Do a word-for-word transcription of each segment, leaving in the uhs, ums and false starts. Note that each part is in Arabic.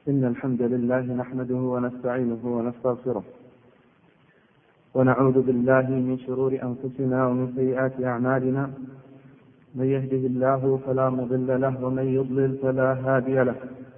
إن الحمد لله نحمده ونستعينه ونستغفره ونعوذ بالله من شرور أنفسنا ومن سيئات أعمالنا. من يهده الله فلا مضل له ومن يضلل فلا هادي له،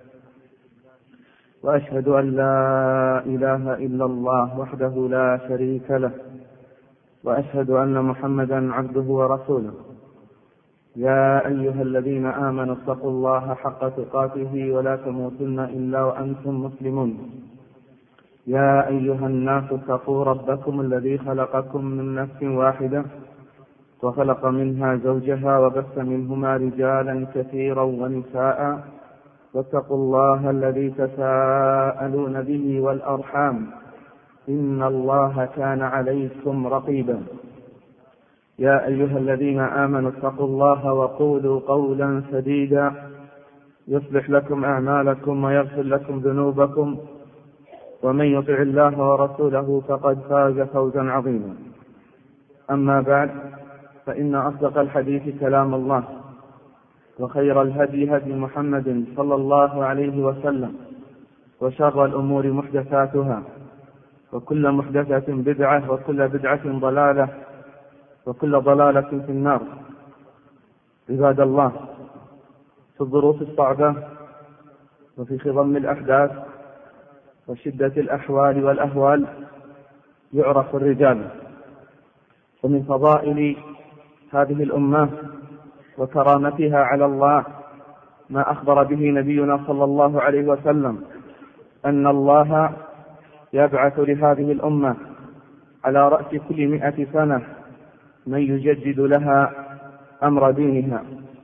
وأشهد أن لا إله إلا الله وحده لا شريك له، وأشهد أن محمدا عبده ورسوله. يا أيها الذين آمنوا اتقوا الله حق تقاته ولا تموتن إلا وأنتم مسلمون. يا أيها الناس اتقوا ربكم الذي خلقكم من نفس واحدة وخلق منها زوجها وبث منهما رجالا كثيرا ونساء، واتقوا الله الذي تساءلون به والأرحام إن الله كان عليكم رقيبا. يا أيها الذين آمنوا اتقوا الله وقولوا قولا سديدا يصلح لكم أعمالكم ويغفر لكم ذنوبكم، ومن يطع الله ورسوله فقد فاز فوزا عظيما. أما بعد، فإن أصدق الحديث كلام الله، وخير الهدي هدي محمد صلى الله عليه وسلم، وشر الأمور محدثاتها، وكل محدثة بدعة، وكل بدعة ضلالة، وكل ضلالة في النار. عباد الله، في الظروف الصعبة وفي خضم الأحداث وشدة الأحوال والأهوال يعرف الرجال. ومن فضائل هذه الأمة وكرامتها على الله ما أخبر به نبينا صلى الله عليه وسلم، أن الله يبعث لهذه الأمة على رأس كل مئة سنة من يجدد لها أمر دينها.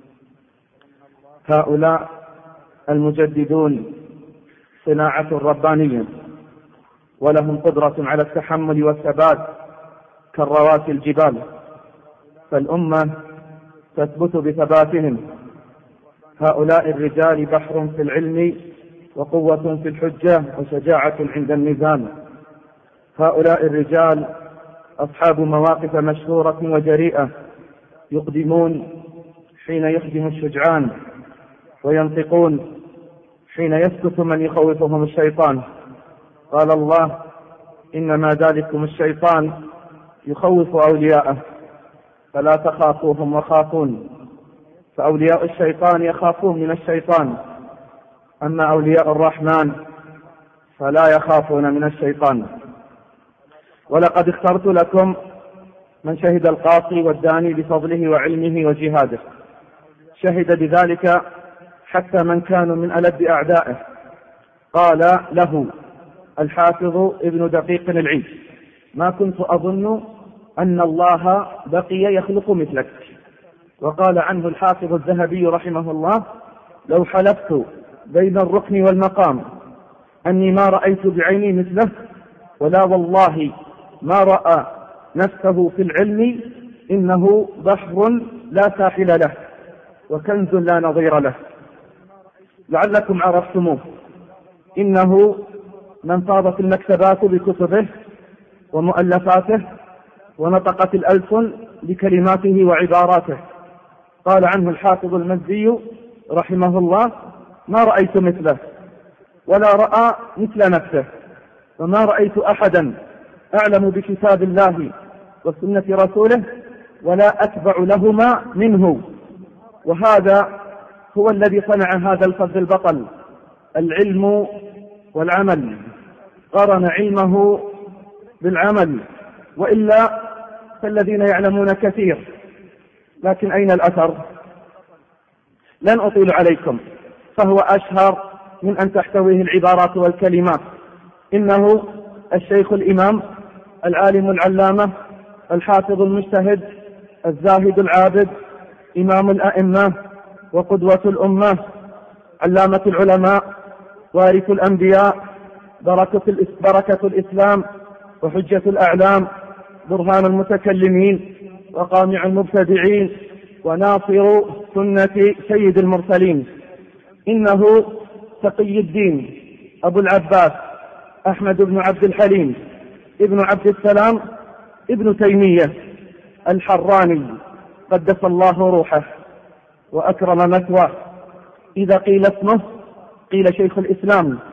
هؤلاء المجددون صناعة ربانية، ولهم قدرة على التحمل والثبات كالرواسي الجبال، فالأمة تثبت بثباتهم. هؤلاء الرجال بحر في العلم، وقوة في الحجة، وشجاعة عند الميزان. هؤلاء الرجال أصحاب مواقف مشهورة وجريئة، يقدمون حين يخدم الشجعان، وينطقون حين يسكت من يخوفهم الشيطان. قال الله: إنما ذلكم الشيطان يخوف أولياءه فلا تخافوهم وخافون. فأولياء الشيطان يخافون من الشيطان، أما أولياء الرحمن فلا يخافون من الشيطان. ولقد اخترت لكم من شهد القاصي والداني بفضله وعلمه وجهاده، شهد بذلك حتى من كانوا من ألد أعدائه. قال له الحافظ ابن دقيق العيد: ما كنت أظن أن الله بقي يخلق مثلك. وقال عنه الحافظ الذهبي رحمه الله: لو حلفت بين الركن والمقام أني ما رأيت بعيني مثله، ولا والله ما رأى نفسه في العلم، إنه بحر لا ساحل له، وكنز لا نظير له. لعلكم عرفتموه، إنه من فاضت المكتبات بكتبه ومؤلفاته، ونطقت الألسن بكلماته وعباراته. قال عنه الحافظ المزي رحمه الله: ما رأيت مثله، ولا رأى مثل نفسه، وما رأيت أحدا أعلم بكتاب الله وسنة رسوله ولا أتبع لهما منه. وهذا هو الذي صنع هذا الفرد البطل، العلم والعمل. قرن علمه بالعمل، وإلا فالذين يعلمون كثير، لكن أين الأثر؟ لن أطيل عليكم، فهو أشهر من أن تحتويه العبارات والكلمات. إنه الشيخ الإمام العالم العلامة الحافظ المجتهد الزاهد العابد، إمام الأئمة وقدوة الأمة، علامة العلماء، وارث الأنبياء، بركة, بركة الإسلام، وحجة الأعلام، برهان المتكلمين، وقامع المبتدعين، وناصر سنة سيد المرسلين. إنه تقي الدين أبو العباس أحمد بن عبد الحليم ابن عبد السلام ابن تيمية الحراني، قدس الله روحه وأكرم مثواه. إذا قيل اسمه قيل شيخ الإسلام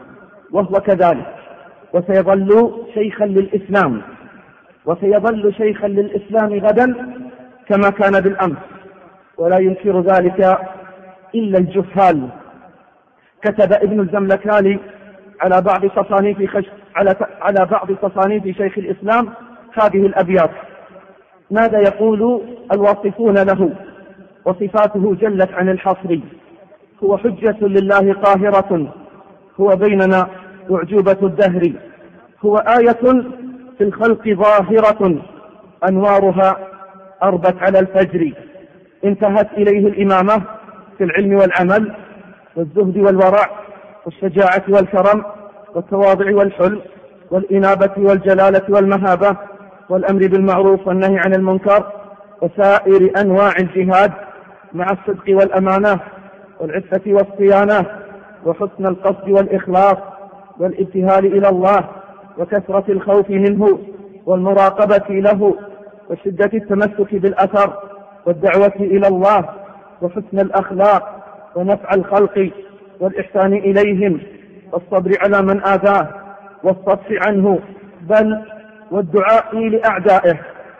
وهو كذلك، وسيظل شيخا للإسلام، وسيظل شيخا للإسلام غدا كما كان بالأمس، ولا ينكر ذلك إلا الجهال. كتب ابن الزملكاني على بعض تصانيف خش... على... على بعض تصانيف شيخ الإسلام هذه الأبيات: ماذا يقول الواصفون له وصفاته جلت عن الحصر، هو حجة لله قاهرة، هو بيننا أعجوبة الدهر، هو آية في الخلق ظاهرة، أنوارها أربت على الفجر، انتهت إليه الإمامة في العلم والعمل والزهد والورع والشجاعة والكرم والتواضع والحلم والإنابة والجلالة والمهابة والأمر بالمعروف والنهي عن المنكر وسائر أنواع الجهاد، مع الصدق والأمانة والعفة والصيانة وحسن القصد والإخلاص والابتهال إلى الله وكثرة الخوف منه والمراقبة له وشدة التمسك بالأثر والدعوة إلى الله وحسن الأخلاق ونفع الخلق والإحسان إليهم والصبر على من آذاه والصفح عنه، بل والدعاء لأعدائه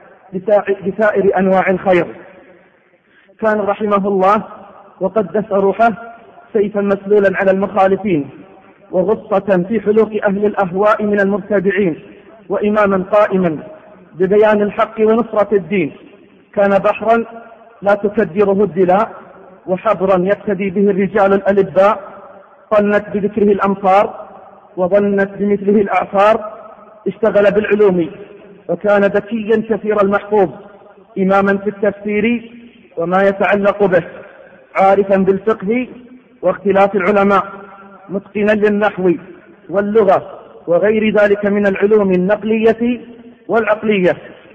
بسائر أنواع الخير. كان رحمه الله وقدس روحه سيفا مسلولا على المخالفين، وغصة في حلوق أهل الأهواء من المبتدعين، وإماما قائما ببيان الحق ونصرة الدين. كان بحرا لا تكدره الدلاء، وحبرا يقتدي به الرجال الألباء، طنت بذكره الأمصار وظنت بمثله الأعصار، اشتغل بالعلوم وكان ذكيا كثير المحفوظ، إماما في التفسير وما يتعلق به، عارفا بالفقه واختلاف العلماء، متقنا للنحو واللغة وغير ذلك من العلوم النقلية والعقلية.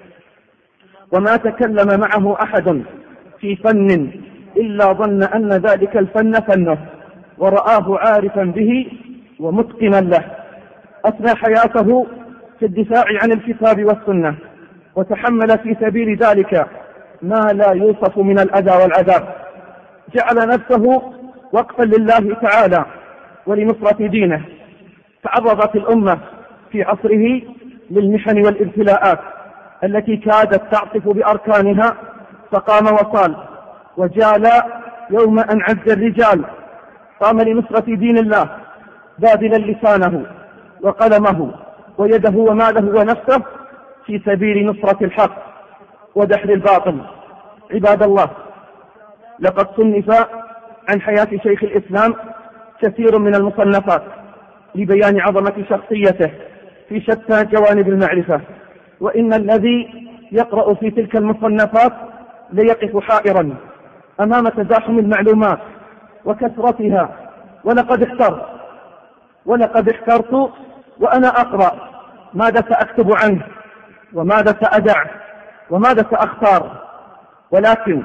وما تكلم معه أحد في فن إلا ظن أن ذلك الفن فنه، ورآه عارفا به ومتقنا له. أثنى حياته في الدفاع عن الكتاب والسنة، وتحمل في سبيل ذلك ما لا يوصف من الأذى والعذاب. جعل نفسه وقفا لله تعالى ولنصرة دينه. تعرضت الأمة في عصره للمحن والابتلاءات التي كادت تعصف بأركانها، فقام وصال وجال يوم أن عز الرجال، قام لنصرة دين الله باذلا لسانه وقلمه ويده وماله ونفسه في سبيل نصرة الحق ودحر الباطل. عباد الله، لقد صنف عن حياة شيخ الإسلام كثير من المصنفات لبيان عظمة شخصيته في شتى جوانب المعرفة، وإن الذي يقرأ في تلك المصنفات ليقف حائرا أمام تزاحم المعلومات وكثرتها. ولقد احترت ولقد احترت وأنا أقرأ ماذا سأكتب عنه وماذا سأدع وماذا سأختار. ولكن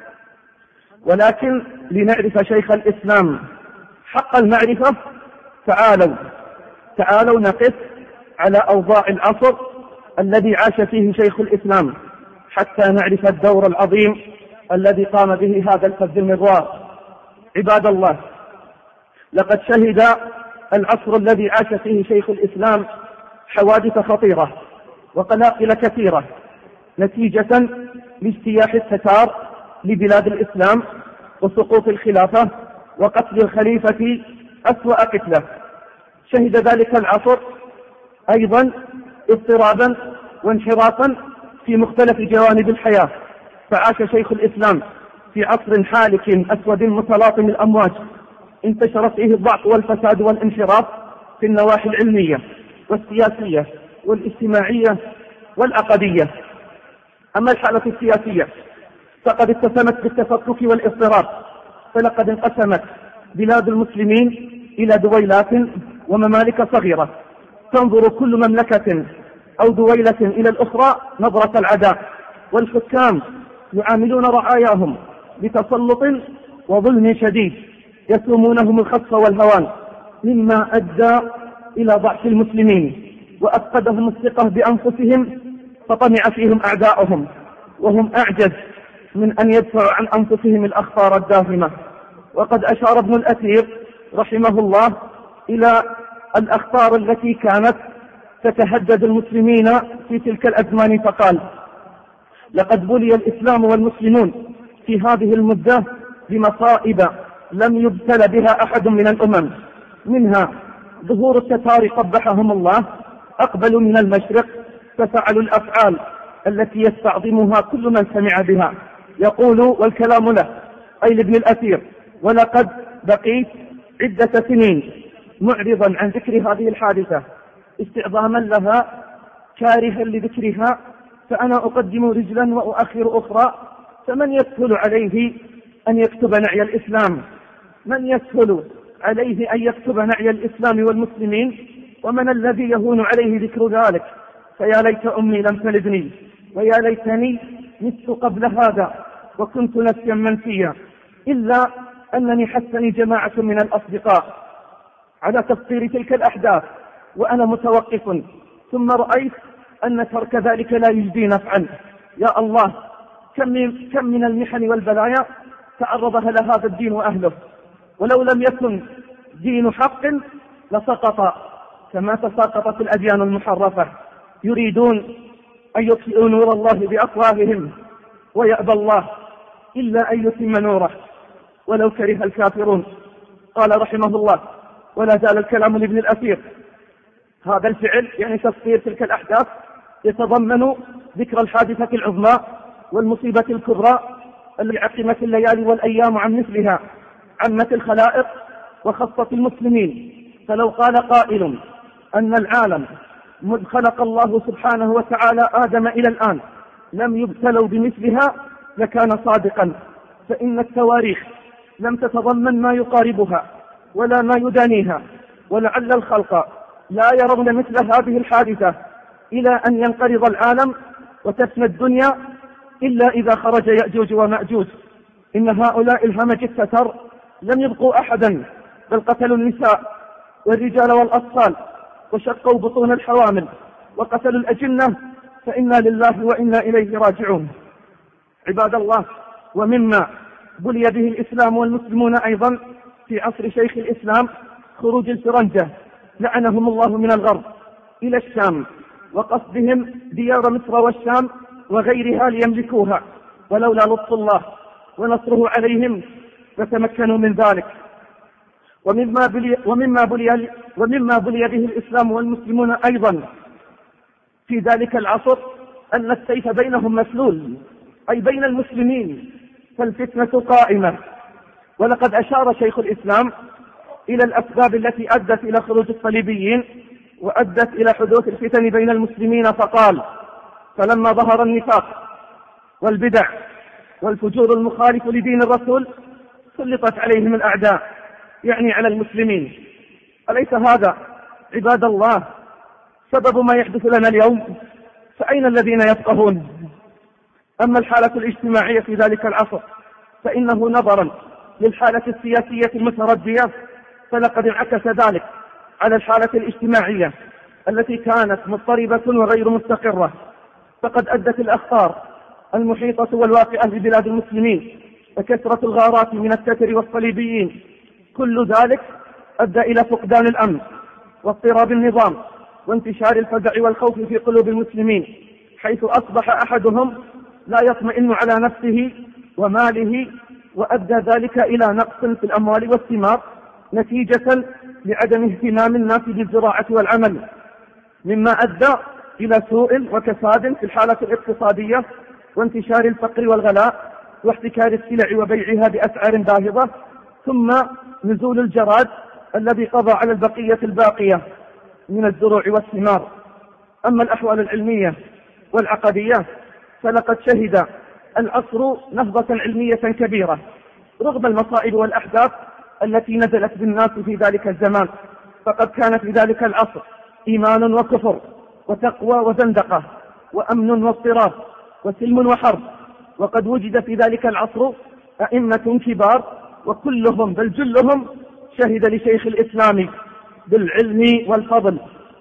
ولكن لنعرف شيخ الإسلام حق المعرفة، تعالوا تعالوا نقف على أوضاع العصر الذي عاش فيه شيخ الإسلام حتى نعرف الدور العظيم الذي قام به هذا الفذ المغوار. عباد الله، لقد شهد العصر الذي عاش فيه شيخ الإسلام حوادث خطيرة وقلاقل كثيرة نتيجة لاجتياح التتار لبلاد الإسلام وسقوط الخلافة وقتل الخليفة أسوأ قتله. شهد ذلك العصر أيضا اضطرابا وانحرافا في مختلف جوانب الحياة، فعاش شيخ الإسلام في عصر حالك أسود متلاطم الأمواج، انتشر فيه الضعف والفساد والانحراف في النواحي العلمية والسياسية والاجتماعية والعقدية. أما الحالة السياسية فقد اتسمت بالتفكك والاضطراب، فلقد انقسمت بلاد المسلمين إلى دويلات وممالك صغيرة، تنظر كل مملكة أو دويلة إلى الأخرى نظرة العداء، والحكام يعاملون رعاياهم بتسلط وظلم شديد، يسومونهم الخطف والهوان، مما أدى إلى ضعف المسلمين وأفقدهم الثقة بأنفسهم، فطمع فيهم أعداؤهم وهم أعجز من أن يدفعوا عن أنفسهم الأخطار الداهمة. وقد أشار ابن الأثير رحمه الله إلى الأخطار التي كانت تتهدد المسلمين في تلك الأزمان فقال: لقد بلي الإسلام والمسلمون في هذه المدة بمصائب لم يبتل بها أحد من الأمم، منها ظهور التتار قبحهم الله، أقبلوا من المشرق ففعلوا الأفعال التي يستعظمها كل من سمع بها، يقول والكلام له أي لابن الأثير: ولقد بقيت عدة سنين معرضا عن ذكر هذه الحادثة استعظاما لها كارها لذكرها، فأنا أقدم رجلا وأؤخر أخرى، فمن يسهل عليه أن يكتب نعي الإسلام؟ من يسهل عليه أن يكتب نعي الإسلام والمسلمين؟ ومن الذي يهون عليه ذكر ذلك؟ فيا ليت أمي لم تلدني، ويا ليتني مت قبل هذا وكنت نسيا منسيا، إلا أنني حثني جماعة من الأصدقاء على تفسير تلك الأحداث وأنا متوقف، ثم رأيت أن ترك ذلك لا يجدي نفعا. يا الله، كم من, كم من المحن والبلايا تعرضها لهذا الدين وأهله، ولو لم يكن دين حق لسقط كما تساقطت الأديان المحرفة. يريدون أن يطفئوا نور الله بأفواههم ويأبى الله إلا أن يتم نوره ولو كره الكافرون. قال رحمه الله: ولا زال الكلام لابن الأثير. هذا الفعل يعني تفسير تلك الأحداث يتضمن ذكر الحادثة العظمى والمصيبة الكبرى التي عقمت الليالي والأيام عن مثلها، عمت الخلائق وخصت المسلمين. فلو قال قائل أن العالم مذ خلق الله سبحانه وتعالى آدم إلى الآن لم يبتلوا بمثلها لكان صادقا، فإن التواريخ لم تتضمن ما يقاربها ولا ما يدانيها، ولعل الخلق لا يرون مثل هذه الحادثة إلى أن ينقرض العالم وتفنى الدنيا إلا إذا خرج يأجوج ومأجوج. إن هؤلاء الهمج التتر لم يبقوا أحدا، بل قتلوا النساء والرجال والأطفال وشقوا بطون الحوامل وقتلوا الأجنة، فإنا لله وإنا إليه راجعون. عباد الله، ومما بلي به الإسلام والمسلمون أيضا في عصر شيخ الإسلام خروج الفرنجة لعنهم الله من الغرب إلى الشام وقصدهم ديار مصر والشام وغيرها ليملكوها، ولولا لطف الله ونصره عليهم فتمكنوا من ذلك. ومما بلي, ومما بلي, ومما بلي به الإسلام والمسلمون أيضا في ذلك العصر أن السيف بينهم مسلول، أي بين المسلمين، فالفتنة قائمة. ولقد أشار شيخ الإسلام إلى الأسباب التي أدت إلى خروج الصليبيين وأدت إلى حدوث الفتن بين المسلمين، فقال: فلما ظهر النفاق والبدع والفجور المخالف لدين الرسول سلطت عليهم الأعداء، يعني على المسلمين. أليس هذا عباد الله سبب ما يحدث لنا اليوم؟ فأين الذين يفقهون؟ أما الحالة الاجتماعية في ذلك العصر فإنه نظرا للحالة السياسية المتردية فلقد انعكس ذلك على الحالة الاجتماعية التي كانت مضطربة وغير مستقرة، فقد أدت الأخطار المحيطة والواقعة ببلاد المسلمين وكثرة الغارات من التتر والصليبيين، كل ذلك أدى إلى فقدان الأمن واضطراب النظام وانتشار الفزع والخوف في قلوب المسلمين، حيث أصبح أحدهم لا يطمئن على نفسه وماله، وأدى ذلك إلى نقص في الأموال والثمار نتيجة لعدم اهتمام الناس بالزراعة والعمل، مما أدى إلى سوء وكساد في الحالة الاقتصادية وانتشار الفقر والغلاء واحتكار السلع وبيعها بأسعار باهظة، ثم نزول الجراد الذي قضى على البقية الباقية من الزروع والثمار. أما الأحوال العلمية والعقدية فلقد شهد العصر نهضة علمية كبيرة رغم المصائب والأحداث التي نزلت بالناس في ذلك الزمان، فقد كان في ذلك العصر إيمان وكفر وتقوى وزندقة وأمن واضطراب وسلم وحرب، وقد وجد في ذلك العصر أئمة كبار وكلهم بل جلهم شهد لشيخ الإسلام بالعلم والفضل.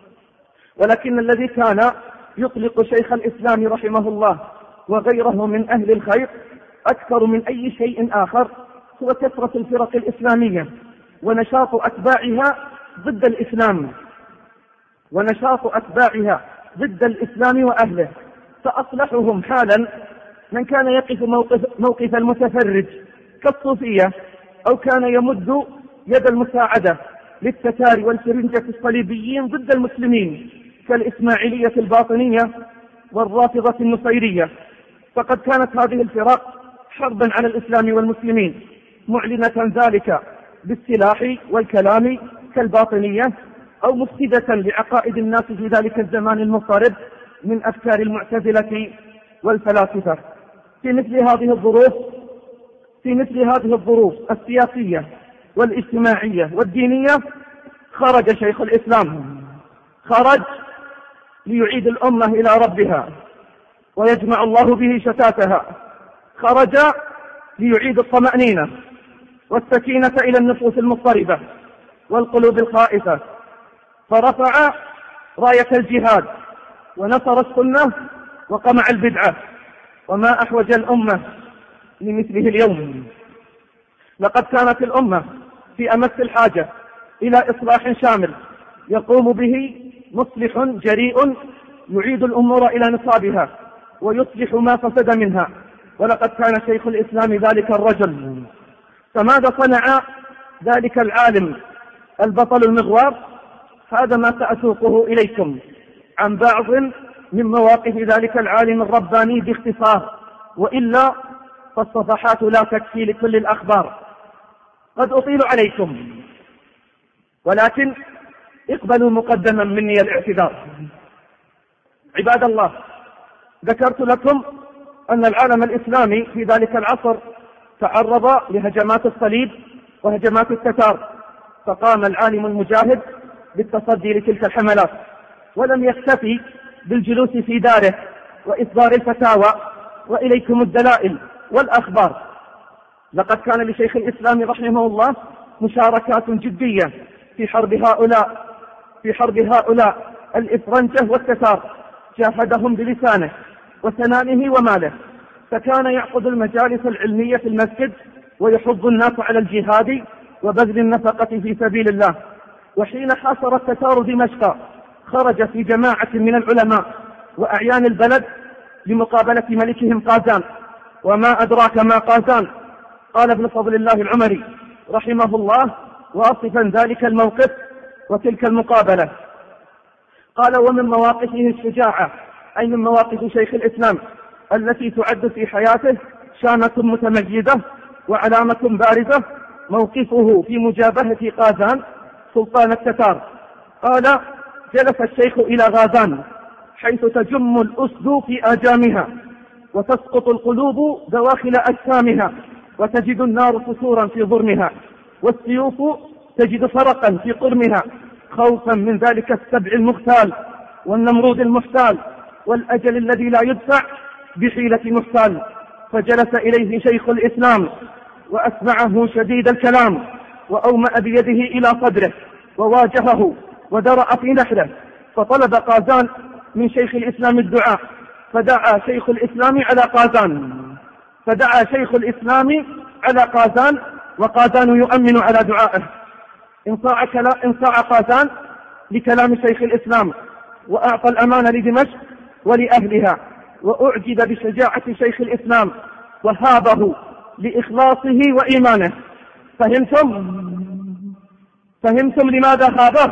ولكن الذي كان يطلق شيخ الإسلام رحمه الله وغيره من أهل الخير أكثر من أي شيء آخر هو كثرة الفرق الإسلامية ونشاط أتباعها ضد الإسلام ونشاط أتباعها ضد الإسلام وأهله، فأصلحهم حالا من كان يقف موقف, موقف المتفرج كالصوفية، أو كان يمد يد المساعدة للتتار والفرنجة الصليبيين ضد المسلمين كالإسماعيلية الباطنية والرافضة النصيرية. فقد كانت هذه الفرق حربا على الإسلام والمسلمين، معلنة ذلك بالسلاح والكلام كالباطنية، أو مفسدة لعقائد الناس في ذلك الزمان المضطرب من أفكار المعتزلة والفلاسفة. في مثل هذه الظروف في مثل هذه الظروف السياسية والاجتماعية والدينية خرج شيخ الإسلام، خرج ليعيد الأمة إلى ربها ويجمع الله به شتاتها، خرج ليعيد الطمأنينة والسكينة إلى النفوس المضطربة والقلوب الخائفة، فرفع راية الجهاد ونصر السنة وقمع البدعة، وما أحوج الأمة لمثله اليوم. لقد كانت الأمة في أمس الحاجة إلى إصلاح شامل يقوم به مصلح جريء يعيد الأمور إلى نصابها ويصلح ما فسد منها، ولقد كان شيخ الإسلام ذلك الرجل. فماذا صنع ذلك العالم البطل المغوار؟ هذا ما سأسوقه إليكم عن بعض من مواقف ذلك العالم الرباني باختصار، وإلا فالصفحات لا تكفي لكل الأخبار. قد أطيل عليكم، ولكن اقبلوا مقدما مني الاعتذار. عباد الله، ذكرت لكم أن العالم الإسلامي في ذلك العصر تعرض لهجمات الصليب وهجمات التتار، فقام العالم المجاهد بالتصدي لتلك الحملات، ولم يكتفي بالجلوس في داره وإصدار الفتاوى وإليكم الدلائل والأخبار. لقد كان لشيخ الإسلام رحمه الله مشاركات جدية في حرب هؤلاء في حرب هؤلاء الإفرنجة والتتار، جاهدهم بلسانه وسنانه وماله، فكان يعقد المجالس العلمية في المسجد ويحض الناس على الجهاد وبذل النفقة في سبيل الله. وحين حاصر التتار دمشق خرج في جماعة من العلماء وأعيان البلد لمقابلة ملكهم قازان. وما أدراك ما قازان؟ قال ابن فضل الله العمري رحمه الله واصفا ذلك الموقف وتلك المقابلة، قال: ومن مواقفه الشجاعة، أي من مواقف شيخ الإسلام التي تعد في حياته شامة متميزة وعلامة بارزة، موقفه في مجابهة قازان سلطان التتار. قال: جلس الشيخ إلى غازان حيث تجم الأسد في آجامها وتسقط القلوب دواخل أجسامها، وتجد النار فسورا في ظرمها، والسيوف تجد فرقا في قرمها، خوفا من ذلك السبع المختال والنمرود المحتال والأجل الذي لا يدفع بحيلة محتال. فجلس إليه شيخ الإسلام وأسمعه شديد الكلام، وأومأ بيده إلى صدره وواجهه ودرأ في نحره، فطلب قازان من شيخ الإسلام الدعاء، فدعا شيخ الإسلام على قازان فدعا شيخ الإسلام على قازان وقازان يؤمن على دعائه. انصاع قازان لكلام شيخ الإسلام وأعطى الأمان لدمشق ولأهلها، وأعجب بشجاعة شيخ الإسلام وهابه لإخلاصه وإيمانه. فهمتم؟ فهمتم لماذا هابه؟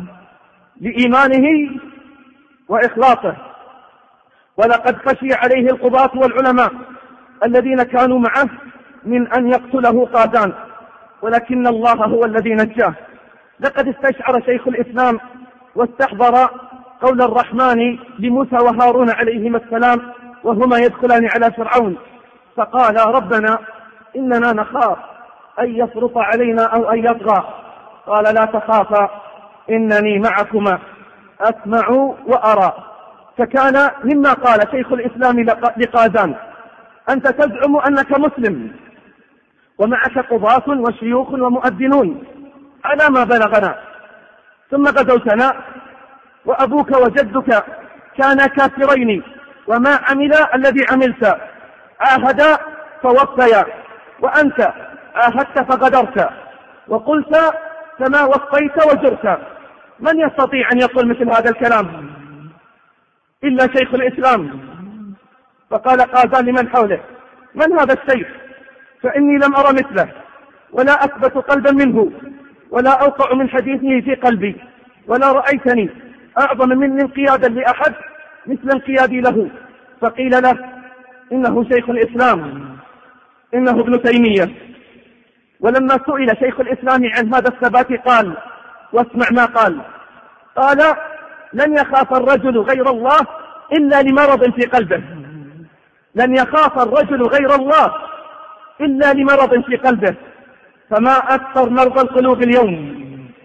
لإيمانه وإخلاصه. ولقد خشي عليه القضاة والعلماء الذين كانوا معه من أن يقتله قازان، ولكن الله هو الذي نجاه. لقد استشعر شيخ الإسلام واستحضر قول الرحمن لموسى وهارون عليهما السلام وهما يدخلان على فرعون، فقال: ربنا إننا نخاف أن يفرط علينا أو أن يطغى. قال: لا تخافا إنني معكما أسمع وأرى. فكان مما قال شيخ الإسلام لقازان: أنت تزعم أنك مسلم ومعك قضاة وشيوخ ومؤذنون على ما بلغنا، ثم غزوتنا وأبوك وجدك كانا كافرين وما عمل الذي عملت، عاهدا فوفيا، وأنت عاهدت فغدرت، وقلت كما وصيت وزرت. من يستطيع أن يقول مثل هذا الكلام إلا شيخ الإسلام. فقال قازان لمن حوله: من هذا الشيخ؟ فإني لم أرى مثله، ولا أثبت قلبا منه، ولا أوقع من حديثه في قلبي، ولا رأيتني أعظم مني انقيادا لأحد مثل انقيادي له. فقيل له: إنه شيخ الإسلام، إنه ابن تيمية. ولما سئل شيخ الإسلام عن هذا الثبات قال، واسمع ما قال: قال: لن يخاف الرجل غير الله إلا لمرض في قلبه. لن يخاف الرجل غير الله إلا لمرض في قلبه، فما أكثر مرضى القلوب اليوم.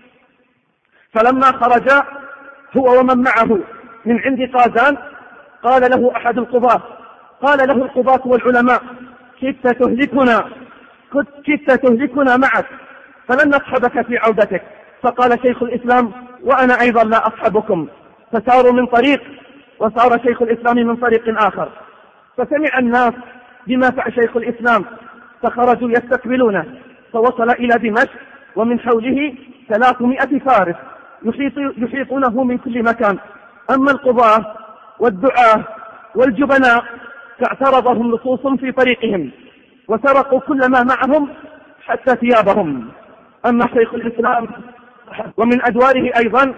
فلما خرج هو ومن معه من عند قازان قال له أحد القضاة، قال له القضاة والعلماء: كدت تهلكنا، كدت تهلكنا معك، فلن نصحبك في عودتك. فقال شيخ الإسلام: وأنا أيضا لا أصحبكم. فساروا من طريق وصار شيخ الإسلام من طريق آخر. فسمع الناس بما فعل شيخ الإسلام فخرجوا يستقبلونه، فوصل إلى دمشق ومن حوله ثلاثمائة فارس يحيطونه من كل مكان. أما القضاة والدعاة والجبناء فاعترضهم لصوص في طريقهم وسرقوا كل ما معهم حتى ثيابهم. أما شيخ الإسلام ومن أدواره أيضا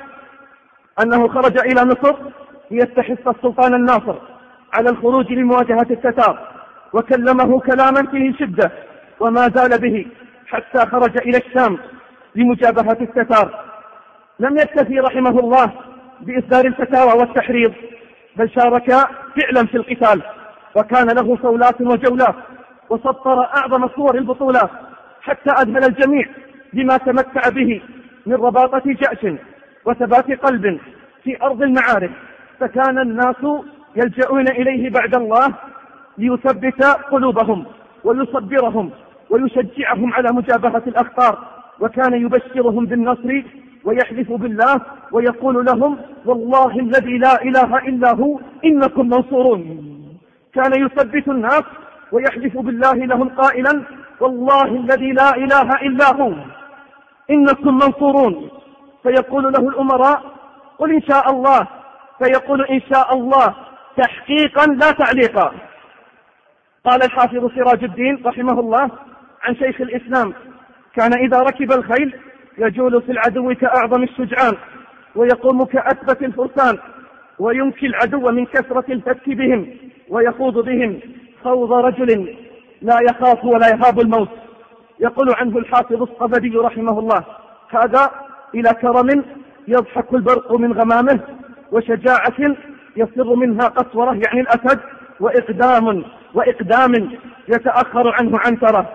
أنه خرج إلى مصر ليستحث السلطان الناصر على الخروج لمواجهة التتار، وكلمه كلاما فيه شدة وما زال به حتى خرج إلى الشام لمجابهة التتار. لم يكتفي رحمه الله بإصدار الفتاوى والتحريض، بل شارك فعلا في القتال، وكان له صولات وجولات، وسطر أعظم صور البطولات حتى أذهل الجميع بما تمتع به من رباطة جأش وثبات قلب في أرض المعارك. فكان الناس يلجؤون إليه بعد الله ليثبت قلوبهم ويصبرهم ويشجعهم على مجابهة الأخطار، وكان يبشرهم بالنصر ويحلف بالله ويقول لهم: والله الذي لا إله إلا هو إنكم منصورون. كان يثبت الناس ويحلف بالله لهم قائلا: والله الذي لا إله إلا هو إنكم منصورون. فيقول له الأمراء: قل إن شاء الله، فيقول: إن شاء الله تحقيقا لا تعليقا. قال الحافظ سراج الدين رحمه الله عن شيخ الإسلام: كان إذا ركب الخيل يجول في العدو كأعظم الشجعان، ويقوم كأثبت الفرسان، وينكي العدو من كثرة الفتك بهم، ويخوض بهم خوض رجل لا يخاف ولا يهاب الموت. يقول عنه الحافظ الصفدي رحمه الله: هذا إلى كرم يضحك البرق من غمامه، وشجاعة يصر منها قسورة يعني الأسد، وإقدام وإقدام يتأخر عنه عنترة.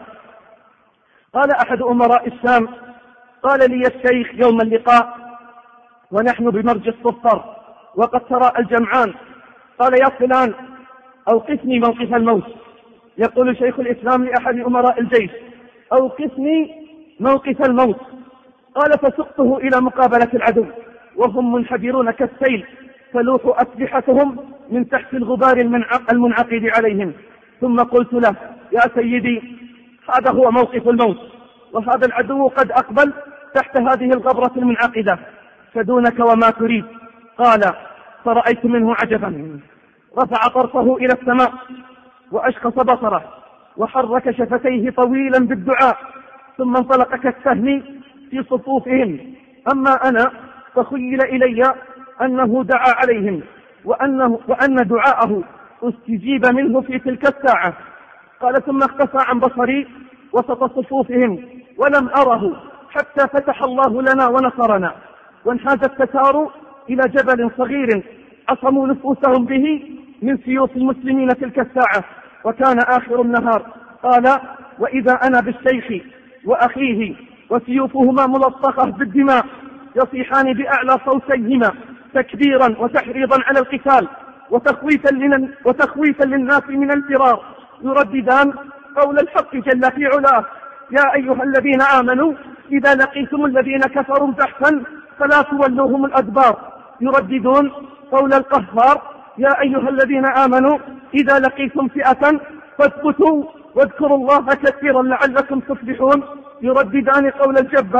قال أحد أمراء الشام: قال لي الشيخ يوم اللقاء ونحن بمرج الصفر وقد تراءى الجمعان، قال: يا فلان أوقفني موقف الموت. يقول شيخ الإسلام لأحد أمراء الجيش: أوقفني موقف الموت. قال: فسقته إلى مقابلة العدو وهم منحدرون كالسيل تلوح أسلحتهم من تحت الغبار المنعقد عليهم. ثم قلت له: يا سيدي، هذا هو موقف الموت، وهذا العدو قد أقبل تحت هذه الغبرة المنعقدة، فدونك وما تريد. قال: فرأيت منه عجبا، رفع طرفه إلى السماء وأشخص بصره وحرك شفتيه طويلا بالدعاء، ثم انطلق كالسهم في صفوفهم. أما أنا فخيل إلي أنه دعا عليهم وأنه وأن دعاءه استجيب منه في تلك الساعة. قال: ثم اختفى عن بصري وسط صفوفهم ولم أره حتى فتح الله لنا ونصرنا، وانحاز التتار إلى جبل صغير عصموا نفوسهم به من سيوف المسلمين تلك الساعة، وكان آخر النهار. قال: وإذا أنا بالشيخ وأخيه وسيوفهما ملطخة بالدماء يصيحان بأعلى صوتيهما تكبيرا وتحريضا على القتال وتخويفا, لن وتخويفا للناس من الفرار، يرددان قول الحق جل في علاه: يا أيها الذين آمنوا إذا لقيتم الذين كفروا بحثا فلا تولوهم الأدبار. يرددون قول القهار: يا أيها الذين آمنوا إذا لقيتم فئة فاثبتوا واذكروا الله كثيرا لعلكم تفلحون. يرددان قول الجبار: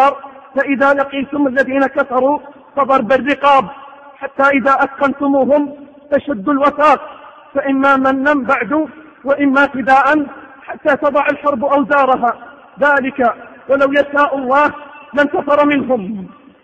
فإذا لقيتم الذين كفروا فضرب الرقاب حتى إذا أثخنتموهم فشدوا الوثاق فإما منا بعد وإما فداء حتى تضع الحرب أوزارها، ذلك ولو يشاء الله لانتصر منهم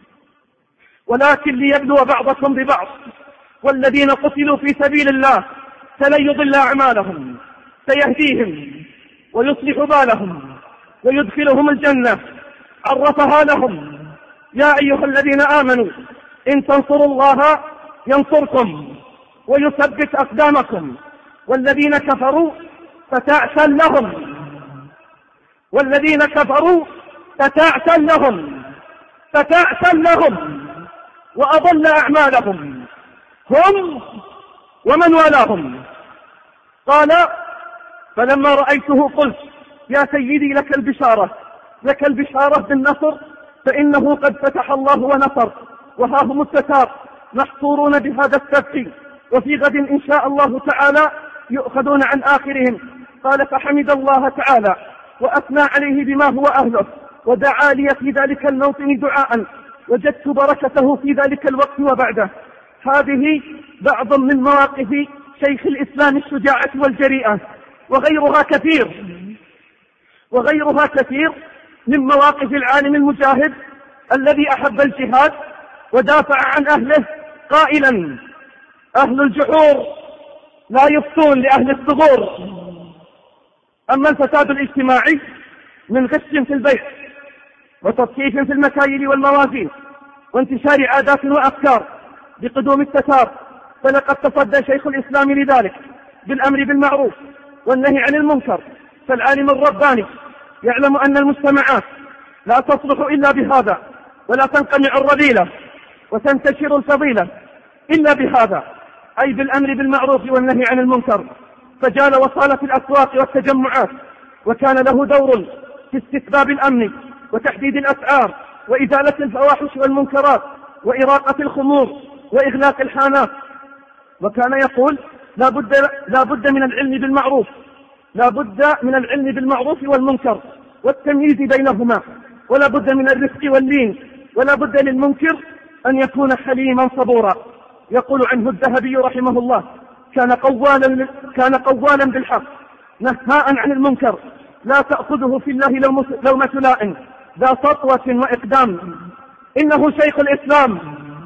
ولكن ليبلو بعضكم ببعض. والذين قتلوا في سبيل الله فلن يضل أعمالهم، سيهديهم ويصلح بالهم ويدخلهم الجنة عرفها لهم. يا أيها الذين آمنوا إن تنصروا الله ينصركم ويثبت أقدامكم. والذين كفروا فتعسا لهم والذين كفروا فتعسا لهم فتعسا لهم وأضل أعمالهم هم ومن والاهم. قال فلما رأيته قلت يا سيدي لك البشارة لك البشارة بالنصر، فإنه قد فتح الله ونصر، وها هم التتار محصورون بهذا السبت، وفي غد إن شاء الله تعالى يؤخذون عن آخرهم. قال فحمد الله تعالى وأثنى عليه بما هو أهله، ودعا لي في ذلك الموطن دعاء وجدت بركته في ذلك الوقت وبعده. هذه بعض من مواقف شيخ الإسلام الشجاعة والجريئة، وغيرها كثير وغيرها كثير من مواقف العالم المجاهد الذي أحب الجهاد ودافع عن أهله قائلا أهل الجحور لا يفتون لأهل الثغور. أما الفساد الاجتماعي من غش في البيع وتطفيف في المكاييل والموازين وانتشار عادات وأفكار بقدوم التتار، فلقد تصدى شيخ الإسلام لذلك بالأمر بالمعروف والنهي عن المنكر. فالعالم الرباني يعلم أن المجتمعات لا تصلح إلا بهذا، ولا تنقمع الرذيلة وتنتشر الفضيلة إلا بهذا، أي بالأمر بالمعروف والنهي عن المنكر. فجال وصال في الأسواق والتجمعات، وكان له دور في استتباب الأمن وتحديد الأسعار وإزالة الفواحش والمنكرات وإراقة الخمور وإغلاق الحانات. وكان يقول لا بد, لا بد من العلم بالمعروف لا بد من العلم بالمعروف والمنكر والتمييز بينهما، ولا بد من الرفق واللين، ولا بد للمنكر أن يكون حليما صبورا. يقول عنه الذهبي رحمه الله كان قوالا, كان قوالا بالحق نهاء عن المنكر، لا تأخذه في الله لومة لائم، ذا سطوة وإقدام. إنه شيخ الإسلام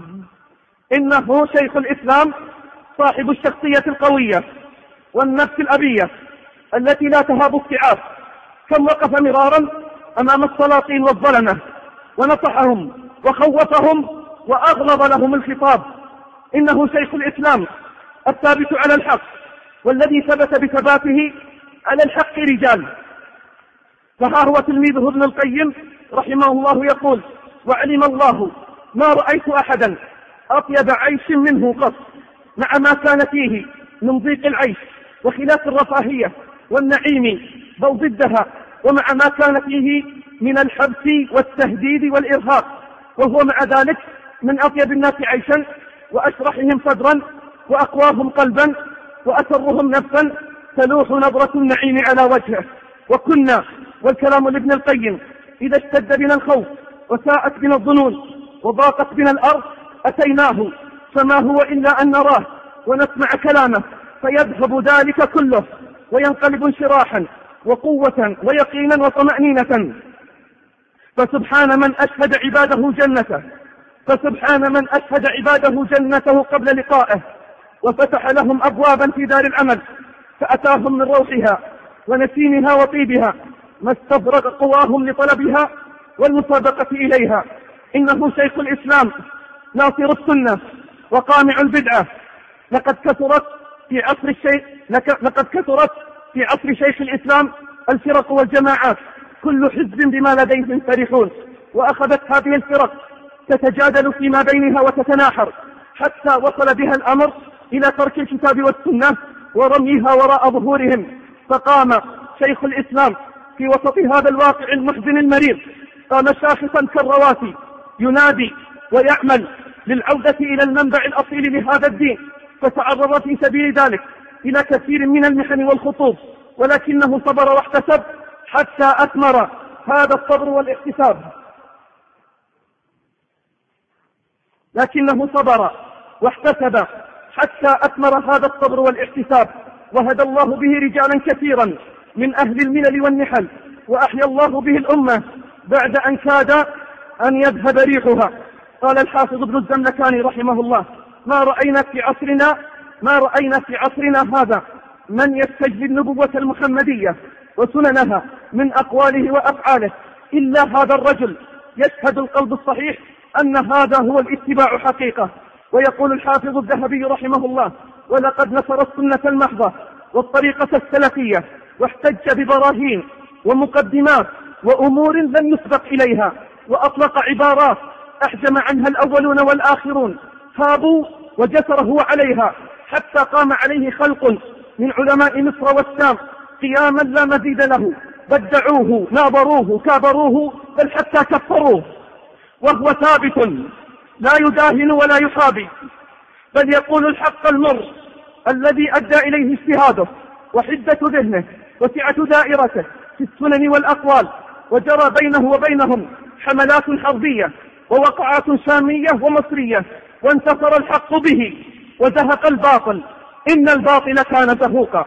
إنه شيخ الإسلام صاحب الشخصية القوية والنفس الأبية التي لا تهاب الصعاب. كم وقف مرارا أمام السلاطين والظلمة ونصحهم وخوفهم وأغلظ لهم الخطاب. إنه شيخ الإسلام الثابت على الحق، والذي ثبت بثباته على الحق رجال. فها هو تلميذه ابن القيم رحمه الله يقول وعلم الله ما رأيت أحدا أطيب عيش منه قط، مع ما كان فيه من ضيق العيش وخلاف الرفاهية والنعيم بل ضدها، ومع ما كان فيه من الحبس والتهديد والإرهاق، وهو مع ذلك من أطيب الناس عيشا وأشرحهم صدرا وأقواهم قلبا وأسرهم نفسا تلوح نظرة النعيم على وجهه. وكنا والكلام لابن القيم إذا اشتد بنا الخوف وساءت بنا الظنون وضاقت بنا الأرض أتيناه، فما هو إلا أن نراه ونسمع كلامه فيذهب ذلك كله وينقلب انشراحا وقوة ويقينا وطمأنينة. فسبحان من أشهد عباده جنته فسبحان من أشهد عباده جنته قبل لقائه، وفتح لهم أبوابا في دار العمل فأتاهم من روحها ونسيمها وطيبها ما استبرق قواهم لطلبها والمسابقة إليها. إنه شيخ الإسلام ناصر السنة وقامع البدعة. لقد كثرت في عصر الشيخ لقد كثرت في عصر شيخ الإسلام الفرق والجماعات، كل حزب بما لديهم فرحون، وأخذت هذه الفرق تتجادل فيما بينها وتتناحر، حتى وصل بها الأمر إلى ترك الكتاب والسنة ورميها وراء ظهورهم. فقام شيخ الإسلام في وسط هذا الواقع المحزن المرير، قام شاخصا كالرواسي ينادي ويعمل للعودة إلى المنبع الأصيل لهذا الدين، فتعرض في سبيل ذلك إلى كثير من المحن والخطوب، ولكنه صبر واحتسب حتى أثمر هذا الصبر والاحتساب. لكنه صبر واحتسب حتى أثمر هذا الصبر والاحتساب، وهدى الله به رجالا كثيرا من أهل الملل والنحل، وأحيا الله به الأمة بعد أن كاد أن يذهب ريحها. قال الحافظ ابن الزملكاني رحمه الله: ما رأينا في عصرنا ما رأينا في عصرنا هذا من يستجلي النبوة المحمدية وسننها من أقواله وأفعاله إلا هذا الرجل يشهد القلب الصحيح أن هذا هو الاتباع حقيقة. ويقول الحافظ الذهبي رحمه الله: ولقد نصر السنة المحضة والطريقة السلفية، واحتج ببراهين ومقدمات وأمور لم يسبق إليها، وأطلق عبارات أحجم عنها الأولون والآخرون، هابوا وجسر هو عليها حتى قام عليه خلق من علماء مصر والشام قياما لا مزيد له، بدعوه ناظروه كابروه بل حتى كفروه، وهو ثابت لا يداهن ولا يحابي، بل يقول الحق المر الذي أدى إليه اجتهاده وحدة ذهنه وسعة دائرته في السنن والأقوال، وجرى بينه وبينهم حملات حربية ووقعات شامية ومصرية، وانتصر الحق به وزهق الباطل، إن الباطل كان زهوقا.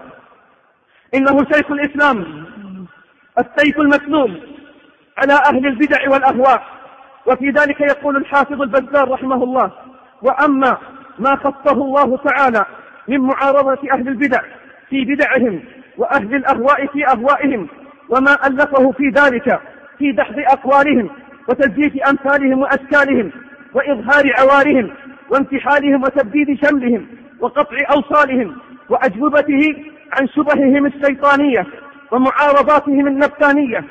إنه شيخ الإسلام السيف المسلول على أهل البدع والأهواء. وفي ذلك يقول الحافظ البزار رحمه الله: وأما ما خصه الله تعالى من معارضة أهل البدع في بدعهم وأهل الأهواء في أهوائهم، وما ألفه في ذلك في دحض أقوالهم وتزييف أمثالهم وأشكالهم وإظهار عوارهم وانتحالهم وتبديد شملهم وقطع أوصالهم وأجوبته عن شبههم الشيطانية ومعارضاتهم النفسانية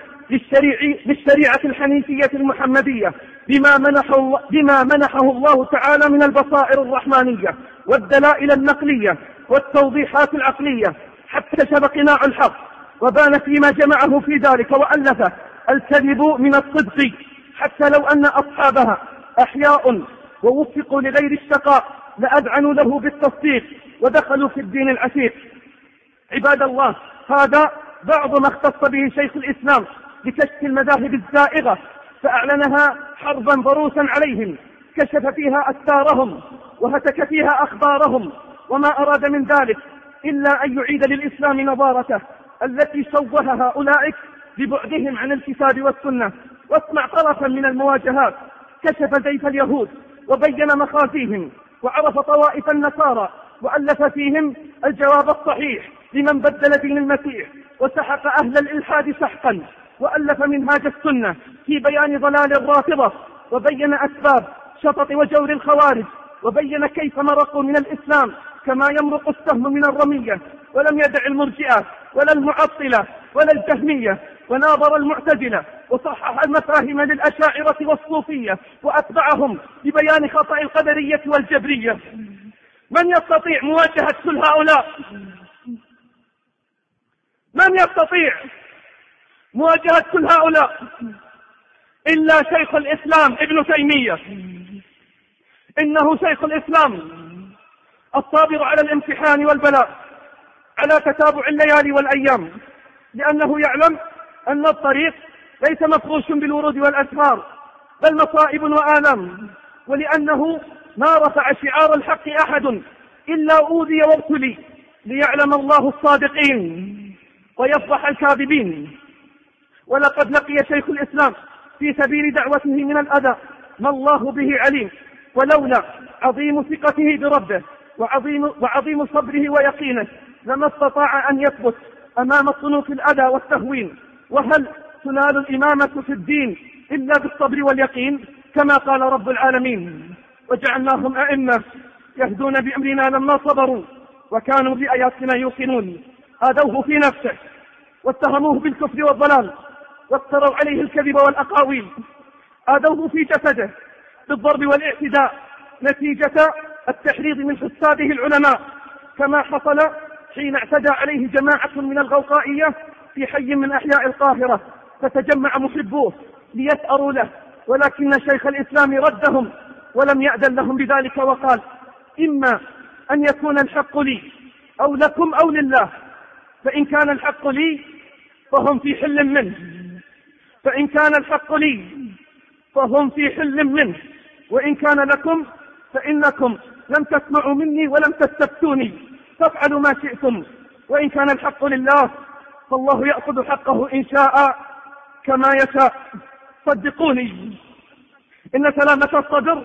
للشريعة الحنيفية المحمدية بما منحه, بما منحه الله تعالى من البصائر الرحمانية والدلائل النقلية والتوضيحات العقلية، حتى كشف قناع الحق وبان فيما جمعه في ذلك وألفه الكذب من الصدق، حتى لو أن أصحابها أحياء ووفقوا لغير الشقاء لأذعنوا له بالتصديق ودخلوا في الدين العتيق. عباد الله، هذا بعض ما اختص به شيخ الإسلام بكشف المذاهب الزائغة، فأعلنها حربا ضروسا عليهم، كشف فيها أستارهم وهتك فيها أخبارهم، وما أراد من ذلك إلا أن يعيد للإسلام نظارته التي شوهها أولئك ببعدهم عن الكتاب والسنة. واسمع طرفا من المواجهات: كشف زيف اليهود وبين مخافيهم، وعرف طوائف النصارى وألف فيهم الجواب الصحيح لمن بدل دين المسيح، وسحق أهل الإلحاد سحقا، وألف منهاج السنة في بيان ضلال الرافضة، وبين أسباب شطط وجور الخوارج، وبين كيف مرقوا من الإسلام كما يمرق السهم من الرمية، ولم يدع المرجئة ولا المعطلة ولا الجهمية، وناظر المعتزلة وصحح المفاهيم للأشاعرة والصوفية، وأتبعهم ببيان خطأ القدرية والجبرية. من يستطيع مواجهة كل هؤلاء؟ من يستطيع مواجهة كل هؤلاء إلا شيخ الإسلام ابن تيمية. إنه شيخ الإسلام الصابر على الامتحان والبلاء، على تتابع الليالي والأيام، لأنه يعلم أن الطريق ليس مفروش بالورود والأزهار، بل مصائب وآلام، ولأنه ما رفع شعار الحق أحد إلا أوذي وابتلي، ليعلم الله الصادقين ويفضح الكاذبين. ولقد لقي شيخ الإسلام في سبيل دعوته من الأذى ما الله به عليم، ولولا عظيم ثقته بربه وعظيم, وعظيم صبره ويقينه لما استطاع أن يثبت أمام صنوف الأذى والتهوين. وهل تنال الإمامة في الدين إلا بالصبر واليقين؟ كما قال رب العالمين: وجعلناهم أئمة يهدون بأمرنا لما صبروا وكانوا بآياتنا يوقنون. آذوه في نفسه واتهموه بالكفر والضلال وافتروا عليه الكذب والأقاويل. آذوه في جسده بالضرب والاعتداء نتيجة التحريض من حسابه العلماء، كما حصل حين اعتدى عليه جماعة من الغوقائية في حي من أحياء القاهرة، فتجمع محبوه ليسأروا له، ولكن شيخ الإسلام ردهم ولم يأذن لهم بذلك، وقال: إما أن يكون الحق لي أو لكم أو لله، فإن كان الحق لي فهم في حل منه فإن كان الحق لي فهم في حل منه وإن كان لكم فإنكم لم تسمعوا مني ولم تستفتوني، فافعلوا ما شئتم، وإن كان الحق لله فالله يأخذ حقه إن شاء كما يشاء. صدقوني إن سلامة الصدر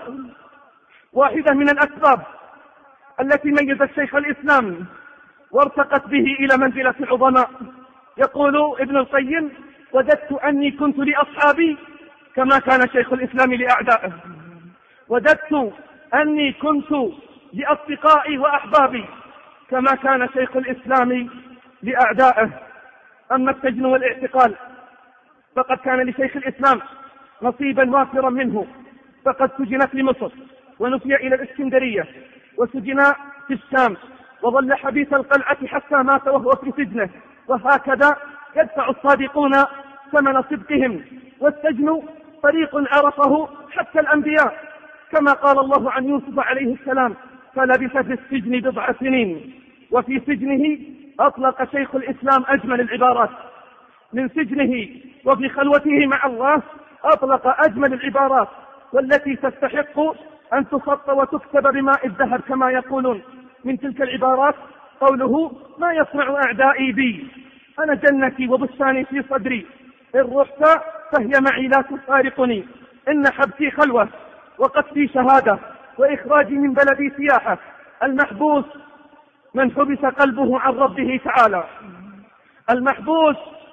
واحدة من الأسباب التي ميزت شيخ الإسلام وارتقت به إلى منزلة العظماء. يقول ابن القيم: وددت أني كنت لأصحابي كما كان شيخ الإسلام لأعدائه، وددت أني كنت لأصدقائي وأحبابي كما كان شيخ الإسلام لأعدائه. أما السجن والاعتقال فقد كان لشيخ الإسلام نصيبا وافرا منه، فقد سجنت لمصر ونفي إلى الإسكندرية، وسجن في الشام، وظل حبيس القلعة حتى مات وهو في سجنه. وهكذا يدفع الصادقون ثمن صدقهم، والسجن طريق عرفه حتى الأنبياء، كما قال الله عن يوسف عليه السلام: فلبث في السجن بضع سنين. وفي سجنه أطلق شيخ الإسلام أجمل العبارات، من سجنه وفي خلوته مع الله أطلق أجمل العبارات، والتي تستحق أن تخط وتكتب بماء الذهب كما يقولون. من تلك العبارات قوله: ما يصنع أعدائي بي، أنا جنتي وبستاني في صدري، إن رحت فهي معي لا تفارقني، إن حبسي خلوة وقتلي شهادة وإخراجي من بلدي سياحة. المحبوس من حبس قلبه عن ربه تعالى، المحبوس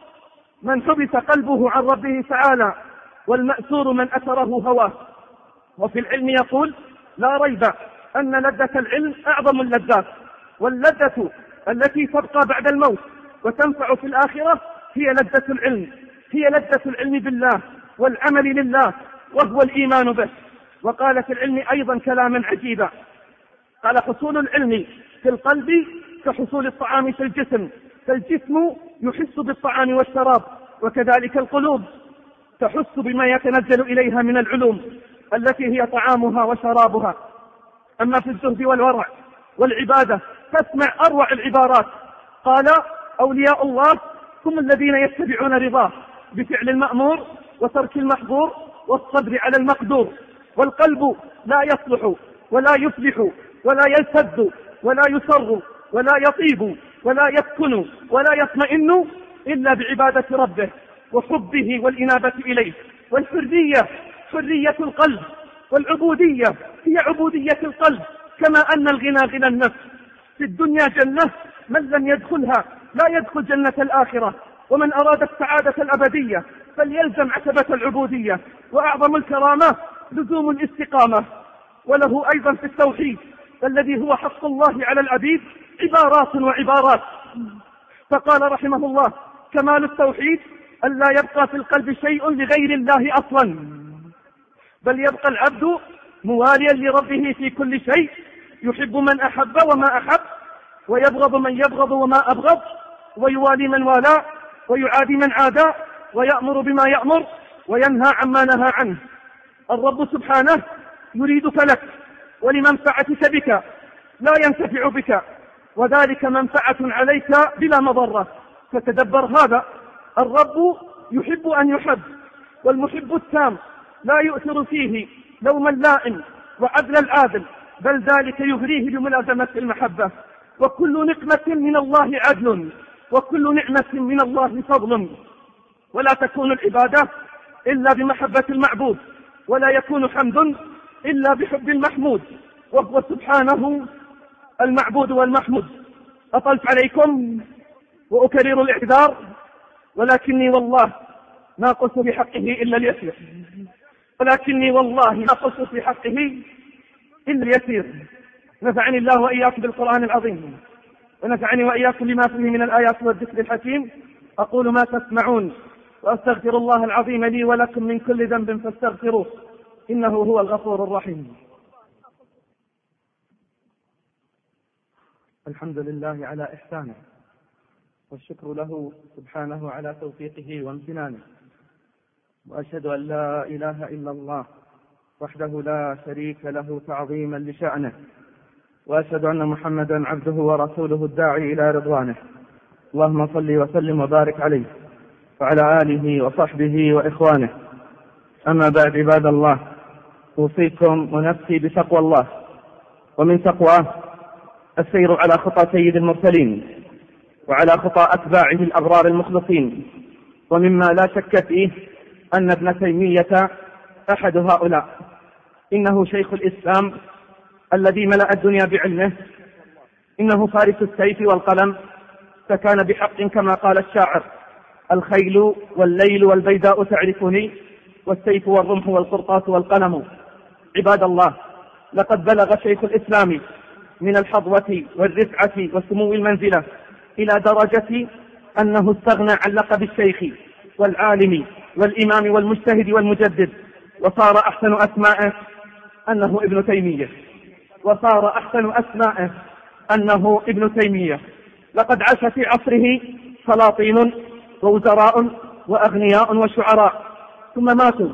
من حبس قلبه عن ربه تعالى، والمأسور من أثره هواه. وفي العلم يقول: لا ريب أن لذة العلم أعظم اللذات، واللذة التي تبقى بعد الموت وتنفع في الآخرة هي لذة العلم، هي لذة العلم بالله والعمل لله، وهو الإيمان به. وقال في العلم أيضا كلاما عجيبا، قال: حصول العلم في القلب كحصول الطعام في الجسم، فالجسم يحس بالطعام والشراب، وكذلك القلوب تحس بما يتنزل إليها من العلوم التي هي طعامها وشرابها. أما في الزهد والورع والعبادة تسمع أروع العبارات. قال: أولياء الله هم الذين يتبعون رضاه بفعل المأمور وترك المحظور والصبر على المقدور. والقلب لا يصلح ولا يفلح ولا يلتذ ولا يسر ولا يطيب ولا يسكن ولا يطمئن إلا بعبادة ربه وحبه والإنابة إليه. والحرية حرية القلب، والعبودية هي عبودية القلب، كما أن الغنى غنى النفس. في الدنيا جنة، من لم يدخلها لا يدخل جنة الآخرة، ومن أراد السعادة الأبدية فليلزم عتبة العبودية. وأعظم الكرامة لزوم الاستقامة. وله أيضا في التوحيد الذي هو حق الله على العبيد عبارات وعبارات. فقال رحمه الله: كمال التوحيد أن لا يبقى في القلب شيء لغير الله أصلا، بل يبقى العبد مواليا لربه في كل شيء، يحب من أحب وما أحب، ويبغض من يبغض وما أبغض، ويوالي من والاه، ويعادي من عادى، ويأمر بما يأمر، وينهى عما نهى عنه. الرب سبحانه يريدك لك ولمنفعتك بك، لا ينتفع بك، وذلك منفعة عليك بلا مضرة. فتدبر هذا. الرب يحب أن يحب، والمحب التام لا يؤثر فيه لوم اللائم وعدل العادل، بل ذلك يغريه بملازمة المحبة. وكل نقمة من الله عدل، وكل نعمة من الله فضل. ولا تكون العبادة إلا بمحبة المعبود، ولا يكون حمد إلا بحب المحمود، وهو سبحانه المعبود والمحمود. أطلت عليكم وأكرر الاعتذار، ولكني والله ما قلت بحقه إلا اليسير، ولكني والله ما قلت في حقه إلا اليسير. نفعني الله وإياكم بالقرآن العظيم، ونفعني وإياكم لما فيه من الآيات والذكر الحكيم. أقول ما تسمعون، وأستغفر الله العظيم لي ولكم من كل ذنب فاستغفروه، إنه هو الغفور الرحيم. الحمد لله على إحسانه، والشكر له سبحانه على توفيقه وامتنانه، وأشهد أن لا إله إلا الله وحده لا شريك له تعظيما لشأنه، وأشهد أن محمدا عبده ورسوله الداعي إلى رضوانه. اللهم صل وسلم وبارك عليه وعلى آله وصحبه وإخوانه. أما بعد، عباد الله، أوصيكم ونفسي بتقوى الله ومن تقواه السير على خطى سيد المرسلين وعلى خطى أتباعه الأبرار المخلصين. ومما لا شك فيه أن ابن تيمية أحد هؤلاء، إنه شيخ الإسلام الذي ملأ الدنيا بعلمه، إنه فارس السيف والقلم، فكان بحق كما قال الشاعر: الخيل والليل والبيداء تعرفني، والسيف والرمح والقرطاس والقلم. عباد الله، لقد بلغ شيخ الإسلام من الحظوة والرفعة وسمو المنزلة إلى درجة أنه استغنى عن لقب الشيخ والعالم والإمام والمجتهد والمجدد، وصار أحسن أسمائه أنه ابن تيمية، وصار أحسن أسمائه أنه ابن تيمية. لقد عاش في عصره سلاطين ووزراء وأغنياء وشعراء، ثم ماتوا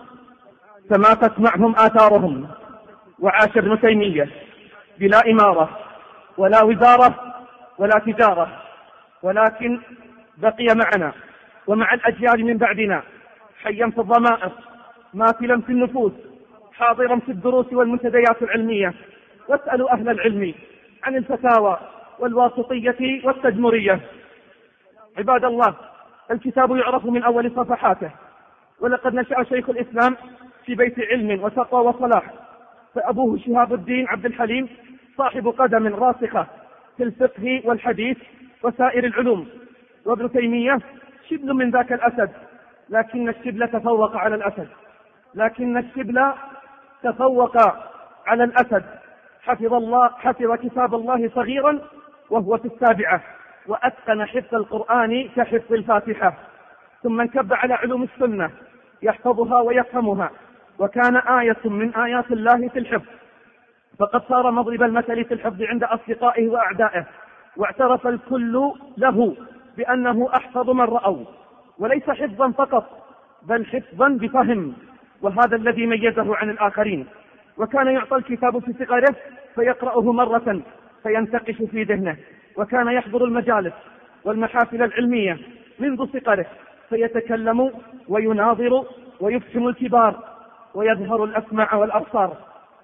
فماتت معهم آثارهم، وعاش ابن تيمية بلا إمارة ولا وزارة ولا تجارة، ولكن بقي معنا ومع الأجيال من بعدنا حيا في الضمائر، ماثلا في النفوس، حاضرا في الدروس والمنتديات العلمية. واسألوا أهل العلم عن الفتاوى والواسطية والتدمرية. عباد الله، الكتاب يعرف من أول صفحاته، ولقد نشأ شيخ الإسلام في بيت علم وتقوى وصلاح، فأبوه شهاب الدين عبد الحليم صاحب قدم راسخة في الفقه والحديث وسائر العلوم، وابن تيمية شبل من ذاك الأسد، لكن الشبل تفوق على الأسد لكن الشبل تفوق على الأسد حفظ الله حفظ كتاب الله صغيرا وهو في السابعة، وأتقن حفظ القرآن كحفظ الفاتحة، ثم انكب على علوم السنة يحفظها ويفهمها، وكان آية من آيات الله في الحفظ، فقد صار مضرب المثل في الحفظ عند أصدقائه وأعدائه، واعترف الكل له بأنه أحفظ من رأوا، وليس حفظا فقط بل حفظا بفهم، وهذا الذي ميزه عن الآخرين. وكان يعطى الكتاب في صغره فيقرأه مرة فينتقش في ذهنه، وكان يحضر المجالس والمحافل العلمية منذ صغره فيتكلم ويناظر ويفهم الكبار ويظهر الأسماع والأبصار.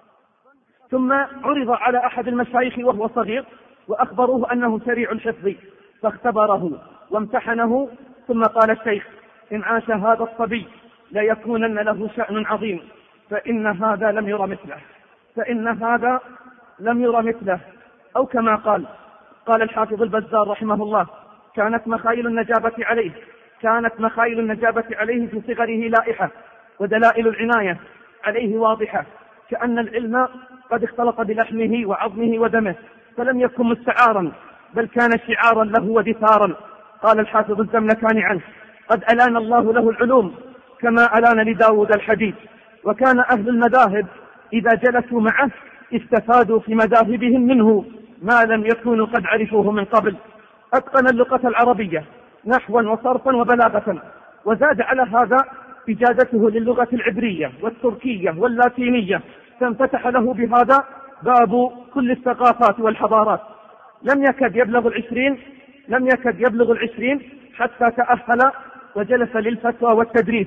ثم عرض على أحد المشايخ وهو صغير وأخبروه أنه سريع الحفظ، فاختبره وامتحنه، ثم قال الشيخ: إن عاش هذا الصبي ليكونن له شأن عظيم، فإن هذا لم ير مثله فإن هذا لم ير مثله أو كما قال قال الحافظ البزار رحمه الله: كانت مخايل النجابة عليه كانت مخايل النجابة عليه في صغره لائحة، ودلائل العناية عليه واضحة، كأن العلم قد اختلط بلحمه وعظمه ودمه، فلم يكن مستعارا بل كان شعارا له ودثارا. قال الحافظ الزملكاني عنه: قد ألان الله له العلوم كما ألان لداود الحديد. وكان أهل المذاهب إذا جلسوا معه استفادوا في مذاهبهم منه ما لم يكونوا قد عرفوه من قبل. أتقن اللغة العربية نحوا وصرفا وبلاغة، وزاد على هذا إجادته للغة العبرية والتركية واللاتينية، فانفتح له بهذا باب كل الثقافات والحضارات. لم يكد يبلغ العشرين لم يكد يبلغ العشرين حتى تأهل وجلس للفتوى والتدريس،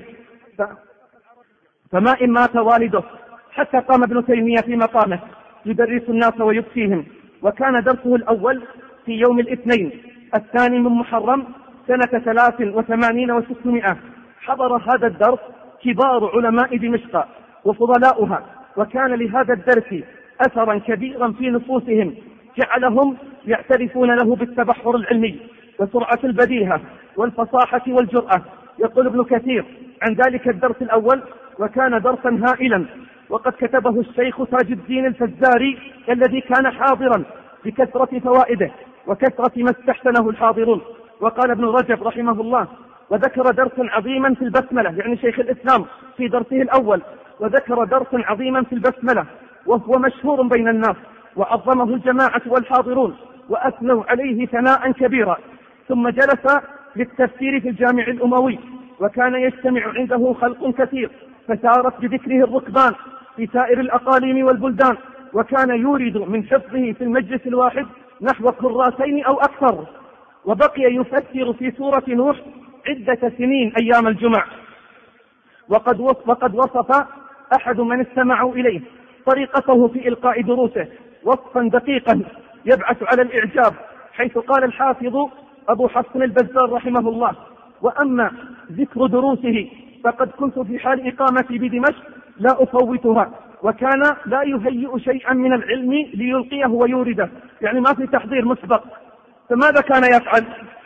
فما إن مات والده حتى قام ابن تيمية في مقامه يدرس الناس ويفتيهم. وكان درسه الأول في يوم الاثنين الثاني من محرم سنة ثلاث وثمانين وستمائة. حضر هذا الدرس كبار علماء دمشق وفضلاؤها، وكان لهذا الدرس أثرا كبيرا في نفوسهم جعلهم يعترفون له بالتبحر العلمي وسرعة البديهة والفصاحة والجرأة. يقول ابن كثير عن ذلك الدرس الأول: وكان درسا هائلا، وقد كتبه الشيخ تاج الدين الفزاري الذي كان حاضرا بكثرة فوائده وكثرة ما استحسنه الحاضرون. وقال ابن رجب رحمه الله: وذكر درسا عظيما في البسملة، يعني شيخ الإسلام في درسه الأول، وذكر درسا عظيما في البسملة وهو مشهور بين الناس، وعظمه الجماعة والحاضرون وأثنوا عليه ثناء كبيرا. ثم جلس للتفسير في الجامع الأموي، وكان يجتمع عنده خلق كثير، فسارت بذكره الركبان في سائر الأقاليم والبلدان، وكان يورد من حفظه في المجلس الواحد نحو كراسين أو أكثر. وبقي يفسر في سورة نوح عدة سنين أيام الجمع. وقد وقد وصف أحد من استمعوا إليه طريقته في إلقاء دروسه، وصفا دقيقا يبعث على الإعجاب، حيث قال الحافظ أبو حفص البزار رحمه الله: وأما ذكر دروسه فقد كنت في حال إقامتي بدمشق لا أفوتها، وكان لا يهيئ شيئا من العلم ليلقيه ويورده، يعني ما في تحضير مسبق. فماذا كان يفعل؟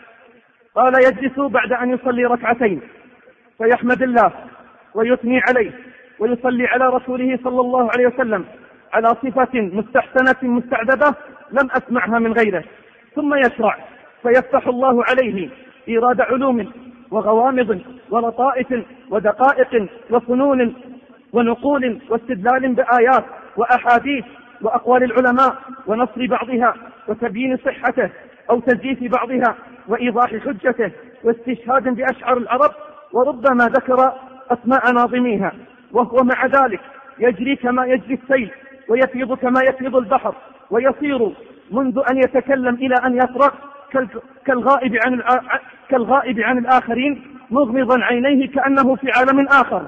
قال: يجلس بعد أن يصلي ركعتين فيحمد الله ويثني عليه ويصلي على رسوله صلى الله عليه وسلم على صفة مستحسنة مستعذبة لم أسمعها من غيره، ثم يشرع فيفتح الله عليه إيراد علوم وغوامض ولطائف ودقائق وفنون ونقول واستدلال بآيات وأحاديث وأقوال العلماء ونصر بعضها وتبيين صحته أو تزييف بعضها وإيضاح حجته واستشهاد بأشعار العرب، وربما ذكر أسماء ناظميها، وهو مع ذلك يجري كما يجري السيل ويفيض كما يفيض البحر، ويصير منذ أن يتكلم إلى أن يفرغ كالغائب عن كالغائب عن الآخرين مغمضا عينيه كأنه في عالم آخر،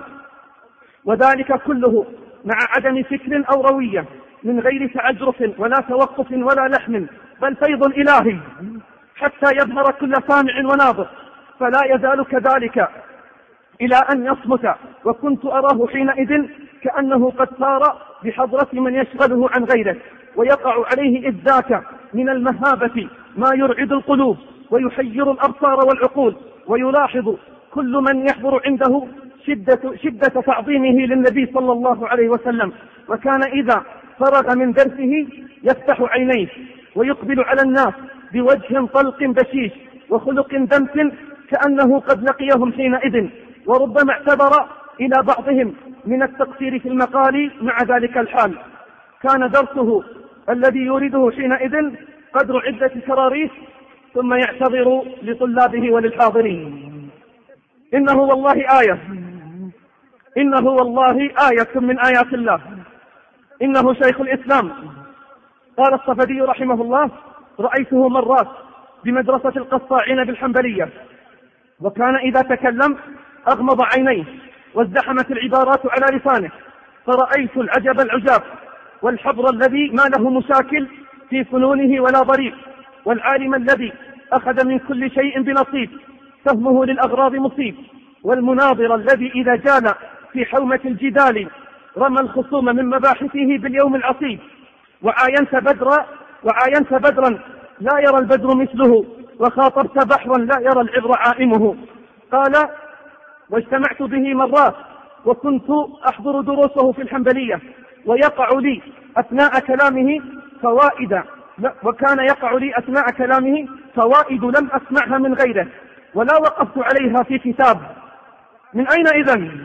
وذلك كله مع عدم فكر أو روية، من غير تعجرف ولا توقف ولا لحن، بل فيض إلهي حتى يظهر كل سامع وناظر، فلا يزال كذلك إلى أن يصمت. وكنت أراه حينئذ كأنه قد صار بحضرة من يشغله عن غيره، ويقع عليه إذ ذاك من المهابة ما يرعد القلوب ويحير الأبصار والعقول، ويلاحظ كل من يحضر عنده شدة, شدة تعظيمه للنبي صلى الله عليه وسلم. وكان إذا فرغ من درسه يفتح عينيه ويقبل على الناس بوجه طلق بشيش وخلق دمس كأنه قد لقيهم حينئذ، وربما اعتبر إلى بعضهم من التقصير في المقال مع ذلك الحال. كان درسه الذي يريده حينئذ قدر عدة كراريس، ثم يعتذر لطلابه وللحاضرين: إنه والله آية إنه والله آية من آيات الله، إنه شيخ الإسلام. قال الصفدي رحمه الله: رأيته مرات بمدرسة القصاعين بالحنبلية، وكان إذا تكلم أغمض عينيه وازدحمت العبارات على لسانه، فرأيت العجب العجاب والحبر الذي ما له مشاكل في فنونه ولا ضريب، والعالم الذي أخذ من كل شيء بنصيب، فهمه للأغراض مصيب، والمناظر الذي إذا جال في حومة الجدال رمى الخصوم من مباحثه باليوم العصيب، وعاينت بدرا وعاينت بدرا لا يرى البدر مثله، وخاطبت بحرا لا يرى العبر عائمه. قال: واجتمعت به مرات وكنت أحضر دروسه في الحنبلية، ويقع لي أثناء كلامه فوائد وكان يقع لي أثناء كلامه فوائد لم أسمعها من غيره ولا وقفت عليها في كتاب. من أين إذن؟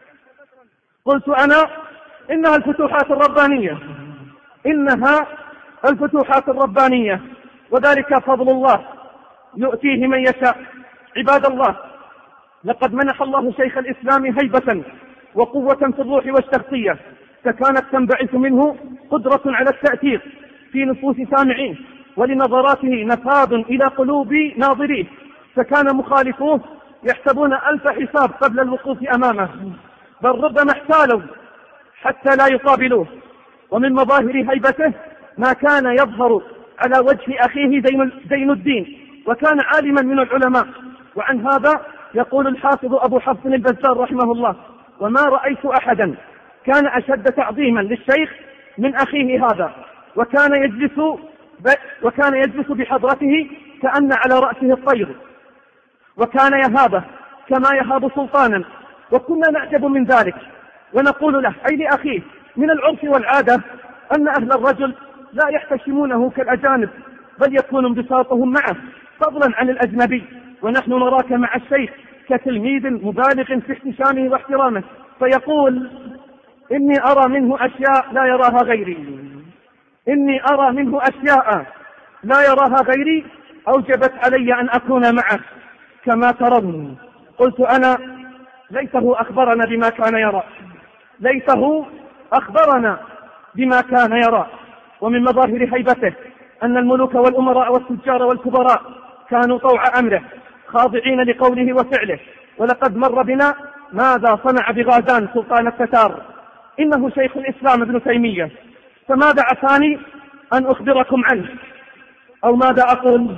قلت أنا: إنها الفتوحات الربانية إنها الفتوحات الربانية وذلك فضل الله يؤتيه من يشاء. عباد الله، لقد منح الله شيخ الإسلام هيبة وقوة في الروح والشخصية، فكانت تنبعث منه قدرة على التأثير في نفوس سامعيه، ولنظراته نفاذ إلى قلوب ناظريه، فكان مخالفوه يحسبون ألف حساب قبل الوقوف أمامه، بل ربما احتالوا حتى لا يقابلوه. ومن مظاهر هيبته ما كان يظهر على وجه أخيه زين الدين، وكان عالما من العلماء. وعن هذا يقول الحافظ أبو حفص البزار رحمه الله: وما رأيت أحدا كان أشد تعظيما للشيخ من أخيه هذا، وكان يجلس وكان يجلس بحضرته كأن على رأسه الطير، وكان يهابه كما يهاب سلطانا، وكنا نعجب من ذلك ونقول له أي لأخيه: من العرف والعادة أن أهل الرجل لا يحتشمونه كالأجانب، بل يكون انبساطهم معه فضلا عن الأجنبي، ونحن نراك مع الشيخ كتلميذ مبالغ في احتشامه واحترامه. فيقول: إني أرى منه أشياء لا يراها غيري إني أرى منه أشياء لا يراها غيري أوجبت علي أن أكون معه كما ترون. قلت أنا: ليته أخبرنا بما كان يرى ليته أخبرنا بما كان يرى. ومن مظاهر هيبته أن الملوك والأمراء والتجار والكبراء كانوا طوع أمره خاضعين لقوله وفعله. ولقد مر بنا ماذا صنع بغازان سلطان التتار، إنه شيخ الإسلام ابن تيمية. فماذا عساني أن أخبركم عنه، أو ماذا أقول؟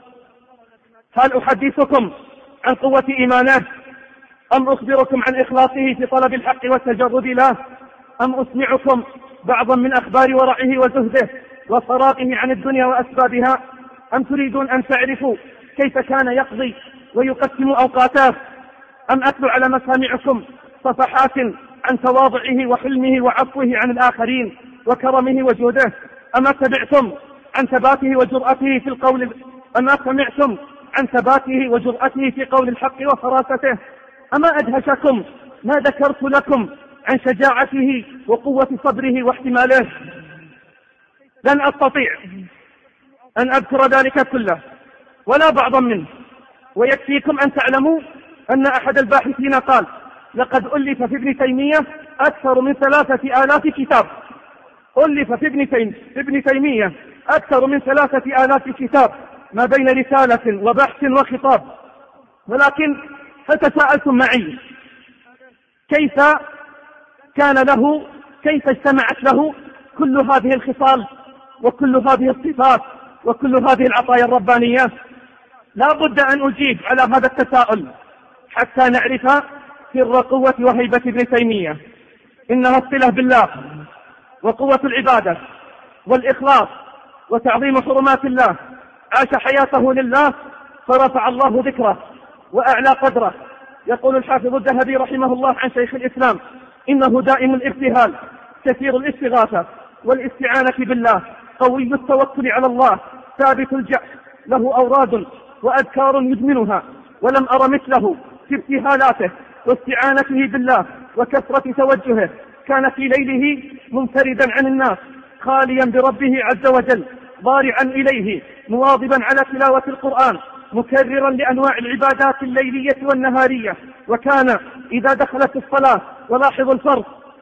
هل أحدثكم عن قوة إيمانه، أم أخبركم عن إخلاصه في طلب الحق والتجرد له، أم أسمعكم بعضا من أخبار ورعه وزهده وفراغه عن الدنيا وأسبابها، أم تريدون أن تعرفوا كيف كان يقضي ويقسم أوقاته، أم أتلو على مسامعكم صفحات عن تواضعه وحلمه وعفوه عن الآخرين وكرمه وجوده، أما تبعتم عن ثباته وجرأته في القول، أما سمعتم عن ثباته وجرأته في قول الحق وفراسته، أما أدهشكم ما ذكرت لكم عن شجاعته وقوة صبره واحتماله؟ لن أستطيع أن أذكر ذلك كله ولا بعضا منه، ويكفيكم أن تعلموا أن أحد الباحثين قال: لقد ألف في ابن تيمية أكثر من ثلاثة آلاف كتاب. ألف في ابن, تيم... في ابن تيمية أكثر من ثلاثة آلاف كتاب، ما بين رسالة وبحث وخطاب. ولكن فتساءلتم معي كيف كان له، كيف اجتمعت له كل هذه الخصال وكل هذه الصفات وكل هذه العطايا الربانية؟ لا بد أن أجيب على هذا التساؤل حتى نعرف سر قوة وهيبة ابن تيمية. إنها الصلة بالله وقوة العبادة والإخلاص وتعظيم حرمات الله. عاش حياته لله فرفع الله ذكره وأعلى قدره. يقول الحافظ الذهبي رحمه الله عن شيخ الإسلام: إنه دائم الابتهال كثير الاستغاثة والاستعانة بالله، قوي التوكل على الله، ثابت الجأش، له أوراد وأذكار يدمنها، ولم أر مثله في ابتهالاته واستعانته بالله وكثرة توجهه. كان في ليله منفردا عن الناس خاليا بربه عز وجل، ضارعا إليه مواظبا على تلاوة القرآن، مكررا لأنواع العبادات الليلية والنهارية. وكان إذا دخلت الصلاة، ولاحظوا الفرق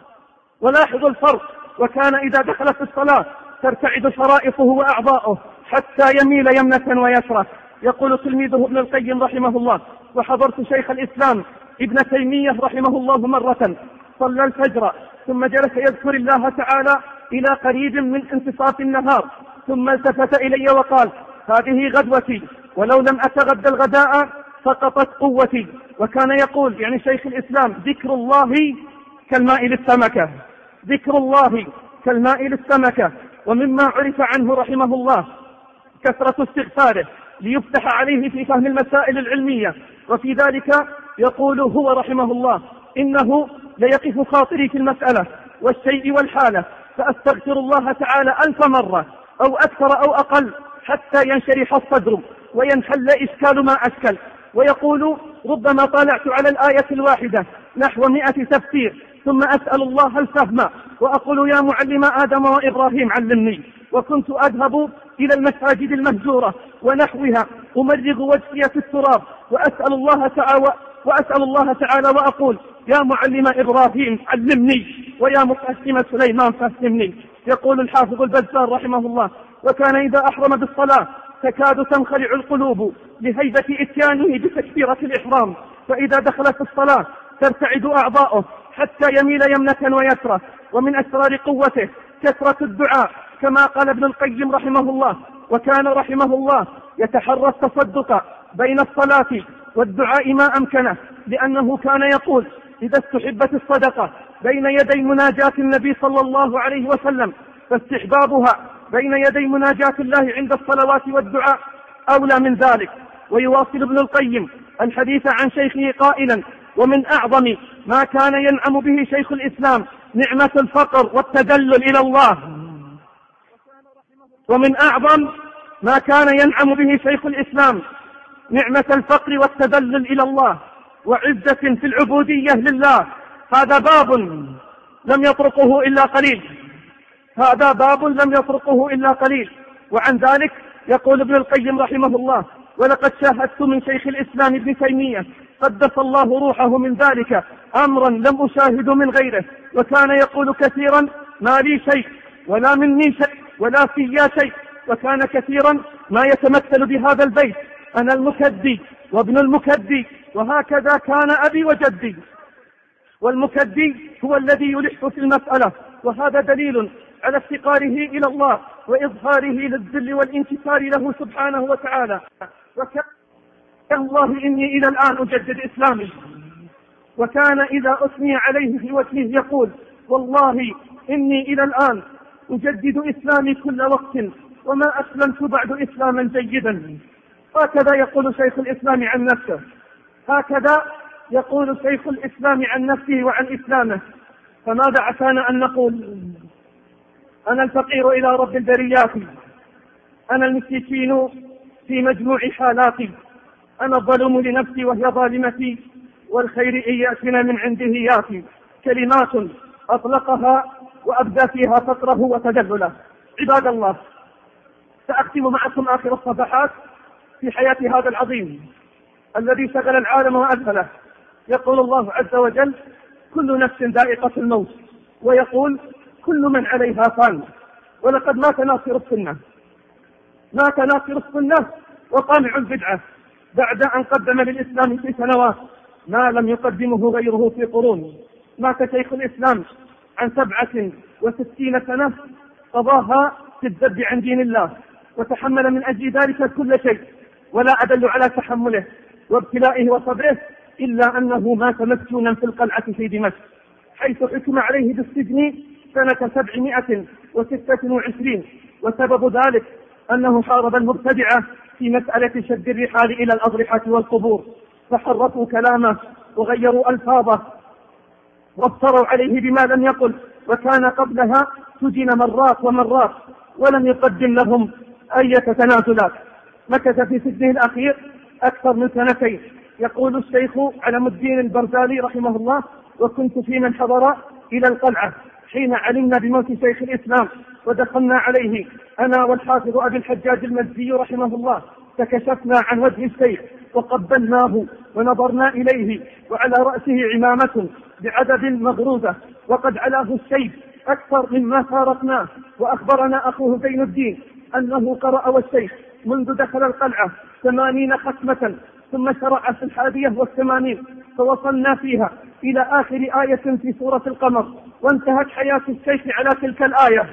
ولاحظوا الفرق وكان إذا دخلت الصلاة ترتعد شرائطه وأعضاؤه حتى يميل يمنة ويسرى. يقول تلميذه ابن القيم رحمه الله: وحضرت شيخ الإسلام ابن تيمية رحمه الله مرة صلى الفجر ثم جلس يذكر الله تعالى إلى قريب من انتصاف النهار، ثم التفت إلي وقال: هذه غدوتي، ولو لم أتغدى الغداء سقطت قوتي. وكان يقول، يعني شيخ الإسلام: ذكر الله كالماء للسمكة، ذكر الله كالماء للسمكة. ومما عرف عنه رحمه الله كثرة استغفاره ليفتح عليه في فهم المسائل العلمية. وفي ذلك يقول هو رحمه الله: إنه ليقف خاطري في المسألة والشيء والحالة فأستغفر الله تعالى ألف مرة أو أكثر أو أقل حتى ينشرح الصدر وينحل إشكال ما أشكل. ويقول: ربما طالعت على الآية الواحدة نحو مئة تفسير ثم أسأل الله الفهم وأقول: يا معلم آدم وإبراهيم علمني. وكنت أذهب إلى المساجد المهجورة ونحوها أمرغ وجهي في التراب وأسأل الله تعالى وأسأل الله تعالى وأقول: يا معلم إبراهيم علمني، ويا مفهم سليمان فهمني. يقول الحافظ البزار رحمه الله: وكان إذا أحرم بالصلاة تكاد تنخلع القلوب لهيبة إتيانه بتكبيرة الإحرام، فإذا دخلت الصلاة ترتعد أعضاؤه حتى يميل يمنة ويسرى. ومن أسرار قوته كثرة الدعاء، كما قال ابن القيم رحمه الله: وكان رحمه الله يتحرى التصدق بين الصلاة والدعاء ما أمكنه، لأنه كان يقول: إذا استحبت الصدقة بين يدي مناجاة النبي صلى الله عليه وسلم فاستحبابها بين يدي مناجاة الله عند الصلوات والدعاء أولى من ذلك. ويواصل ابن القيم الحديث عن شيخه قائلا: ومن أعظم ما كان ينعم به شيخ الإسلام نعمة الفقر والتدلل إلى الله. ومن أعظم ما كان ينعم به شيخ الإسلام نعمة الفقر والتدلل إلى الله وعزة في العبودية لله. هذا باب لم يطرقه إلا قليل هذا باب لم يطرقه إلا قليل. وعن ذلك يقول ابن القيم رحمه الله: ولقد شاهدت من شيخ الإسلام ابن تيمية قدس الله روحه من ذلك أمرا لم أشاهد من غيره. وكان يقول كثيرا: ما لي شيء ولا مني شيء ولا فيا شيء. وكان كثيرا ما يتمثل بهذا البيت: أنا المكدي وابن المكدي، وهكذا كان أبي وجدي. والمكدي هو الذي يلح في المسألة، وهذا دليل على افتقاره إلى الله وإظهاره للذل والانكسار له سبحانه وتعالى. وكان الله إني إلى الآن أجدد إسلامي، وكان إذا أثني عليه في وجهه يقول والله إني إلى الآن أجدد إسلامي كل وقت وما أسلمت بعد إسلاما جيدا. هكذا يقول شيخ الإسلام عن نفسه، هكذا يقول شيخ الإسلام عن نفسه وعن إسلامه. فماذا عسانا أن نقول؟ أنا الفقير إلى رب البريات، أنا المسكين في مجموع حالاتي، أنا الظلوم لنفسي وهي ظالمتي، والخير إن يأتنا من عنده ياتي. كلمات أطلقها وأبدى فيها فقره وتدلله. عباد الله، سأختم معكم آخر الصفحات في حياة هذا العظيم الذي شغل العالم وأذهله. يقول الله عز وجل كل نفس ذائقة الموت، ويقول كل من عليها فان. ولقد مات ناصر السنة، مات ناصر السنة وقامع البدعة بعد أن قدم للإسلام في سنوات ما لم يقدمه غيره في قرون. مات شيخ الإسلام عن سبعة وستين سنة قضاها في الذب عن دين الله، وتحمل من أجل ذلك كل شيء، ولا أدل على تحمله وابتلائه وصبره إلا أنه مات مسجونا في القلعة في دمشق، حيث حكم عليه بالسجن سنة سبعمائة وستة وعشرين. وسبب ذلك أنه حارب المبتدعة في مسألة شد الرحال إلى الأضرحة والقبور، فحرفوا كلامه وغيروا ألفاظه وافتروا عليه بما لم يقل، وكان قبلها سجن مرات ومرات ولم يقدم لهم أي تنازلات. مكث في سجنه الأخير أكثر من سنتين. يقول الشيخ علم الدين البرزالي رحمه الله وكنت في من حضر إلى القلعة حين علمنا بموت شيخ الإسلام، ودخلنا عليه أنا والحافظ أبي الحجاج المزي رحمه الله، فكشفنا عن وجه الشيخ وقبلناه ونظرنا إليه، وعلى رأسه عمامة بعدد مغروزة وقد علاه الشيب أكثر مما فارقناه. وأخبرنا أخوه زين الدين أنه قرأ والشيخ منذ دخل القلعة ثمانين ختمة، ثم شرع في الحادية والثمانين، فوصلنا فيها إلى آخر آية في سورة القمر، وانتهت حياة الشيخ على تلك الآية.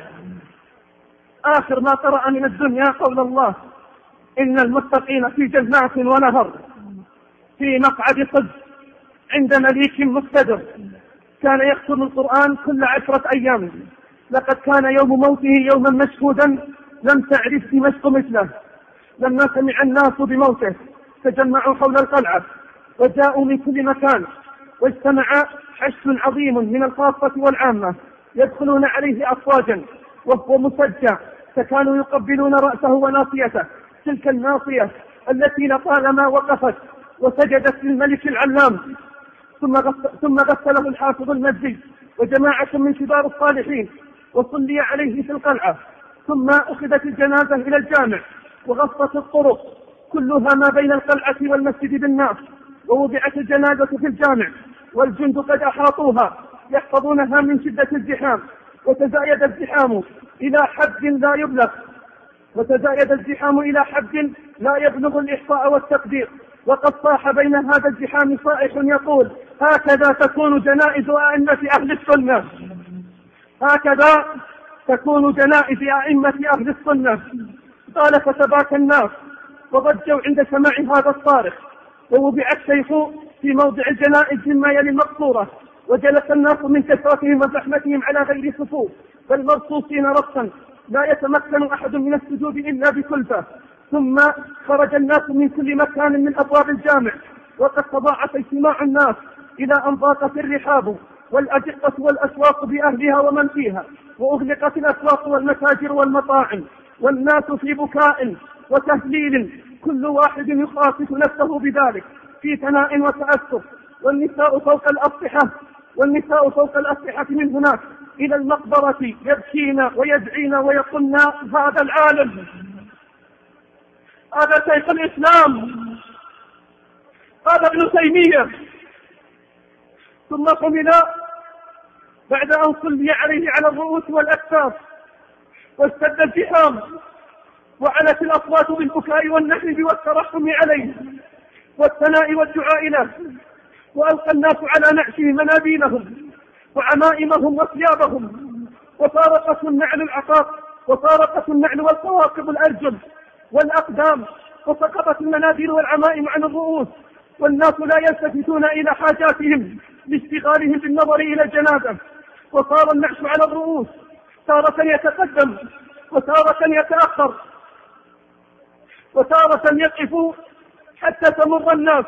آخر ما قرأ من الدنيا قول الله إن المتقين في جنات ونهر في مقعد صدق عند مليك مقتدر. كان يختم القرآن كل عشرة أيام. لقد كان يوم موته يوما مشهودا لم تعرف دمشق مثله. لما سمع الناس بموته تجمعوا حول القلعة وجاءوا من كل مكان، واجتمع حشد عظيم من الخاصة والعامة يدخلون عليه أفواجا وهو مسجى، فكانوا يقبلون رأسه وناصيته، تلك الناصية التي لطالما وقفت وسجدت للملك العلام. ثم غسله الحافظ المزي وجماعة من كبار الصالحين وصلي عليه في القلعة. ثم أخذت الجنازة إلى الجامع وغصت الطرق كلها ما بين القلعة والمسجد بالناس، ووضعت الجنازة في الجامع والجند قد أحاطوها يحفظونها من شدة الزحام. وتزايد الزحام إلى حد لا يبلغ وتزايد الزحام إلى حد لا يبلغ الإحصاء والتقدير. وقد صاح بين هذا الزحام صائح يقول هكذا تكون جنائز أئمة أهل السنة، هكذا تكون جنائز أئمة أهل السنة. قال فتباكى الناس وضجوا عند سماع هذا الصارخ، ووضع الشيخ في موضع الجنائز مما يلي المقصورة، وجلس الناس من كثرتهم وزحمتهم على غير صفوف بل مرصوصين رصا لا يتمكن أحد من السجود إلا بكلفة. ثم خرج الناس من كل مكان من أبواب الجامع، وقد تضاعف اجتماع الناس إلى أن ضاقت الرحاب والأدقة والأسواق بأهلها ومن فيها، وأغلقت الأسواق والمتاجر والمطاعم، والناس في بكاء وتهليل كل واحد يخاطب نفسه بذلك في ثناء وتأسف. والنساء فوق الأسطحة والنساء فوق الأسطحة من هناك إلى المقبرة يبكين ويدعين ويقولن هذا العالم، هذا شيخ الإسلام، هذا ابن تيمية. ثم قمنا بعد أن صلي عليه على الرؤوس والأكتاف واشتد الزحام وعلت الأصوات بالبكاء والنحب والترحم عليه والثناء والدعاء له، وألقى الناس على نعشه منابينهم وعمائمهم وثيابهم وفارقته النعل العقاق، وفارقته النعل والقواقب الأرجل والأقدام، وسقطت المناديل والعمائم عن الرؤوس، والناس لا يلتفتون إلى حاجاتهم لاشتغالهم بالنظر إلى الجنازة، وصار النعش على الرؤوس تارة يتقدم وتارة يتأخر وتارة يقف حتى تمر الناس.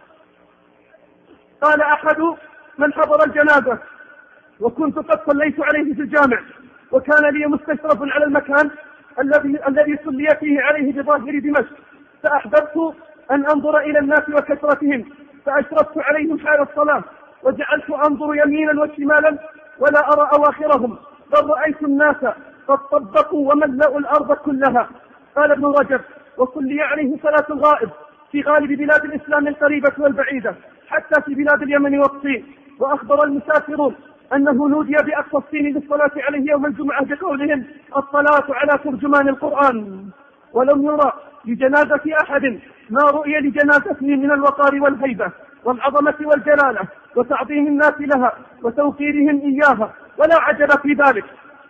قال أحد من حضر الجنازة: وكنت قد صليت عليه في الجامع، وكان لي مستشرف على المكان الذي الذي صلي فيه عليه بظاهر دمشق، فأحببت أن أنظر إلى الناس وكثرتهم، فأشرفت عليهم حال الصلاة، وجعلت أنظر يمينا وشمالا ولا أرى أواخرهم، بل رأيت الناس قد طبقوا وملأوا الأرض كلها. قال ابن رجب: وصلي عليه صلاة الغائب في غالب بلاد الإسلام القريبة والبعيدة، حتى في بلاد اليمن والصين. وأخبر المسافرون أنه نودي بأقصى الصين للصلاة عليه يوم الجمعة بقولهم: الصلاة على ترجمان القرآن. ولم يرى لجنازة أحد ما رؤي لجنازته من الوقار والهيبة والعظمة والجلالة وتعظيم الناس لها وتوقيرهم إياها، ولا عجب في ذلك،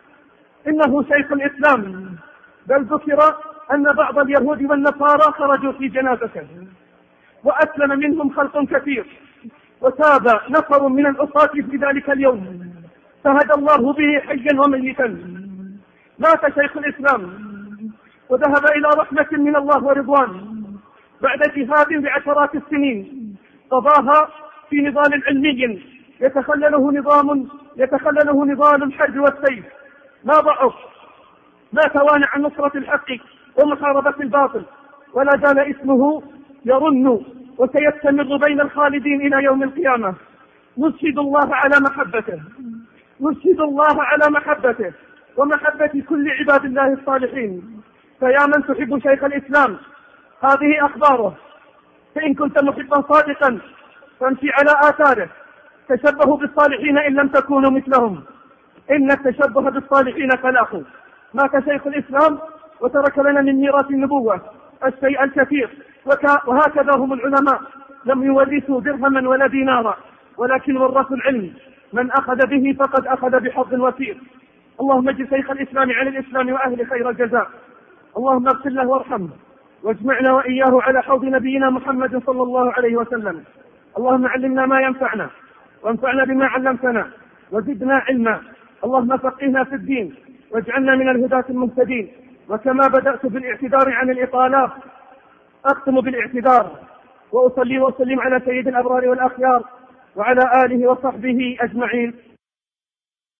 إنه شيخ الإسلام. بل ذكر أن بعض اليهود والنصارى خرجوا في جنازته، وأسلم منهم خلق كثير، وتاب نفر من العصاة في ذلك اليوم، فهدى الله به حيا وميتا. مات شيخ الإسلام وذهب إلى رحمة من الله ورضوان بعد جهاد بعشرات السنين قضاها في نضال علمي يتخلله نظام يتخلله نضال الحرب والسيف. ما ضعف، ما توانى عن نصرة الحق ومحاربة الباطل، ولا زال اسمه يرن وسيستمر بين الخالدين إلى يوم القيامة. نشهد الله على محبته نشهد الله على محبته ومحبة كل عباد الله الصالحين. فيا من تحب شيخ الإسلام، هذه أخباره. فإن كنت محبا صادقا فامشي على آثاره، تشبهوا بالصالحين إن لم تكونوا مثلهم، إن التشبه بالصالحين فلاح. مات شيخ الإسلام وترك لنا من ميراث النبوة الشيء الكثير، وهكذا هم العلماء، لم يورثوا درهما ولا دينارا، ولكن ورثوا العلم. من أخذ به فقد أخذ بحظ وفير. اللهم اجعل شيخ الإسلام على الإسلام وأهل خير الجزاء. اللهم اغفر له وارحمه، واجمعنا وإياه على حوض نبينا محمد صلى الله عليه وسلم. اللهم علمنا ما ينفعنا، وانفعنا بما علمتنا، وزدنا علما. اللهم فقهنا في الدين، واجعلنا من الهداة المهتدين. وكما بدأت بالاعتذار عن الإطالات أختم بالاعتذار، وأصلي وأسلم على سيد الأبرار والأخيار وعلى آله وصحبه أجمعين.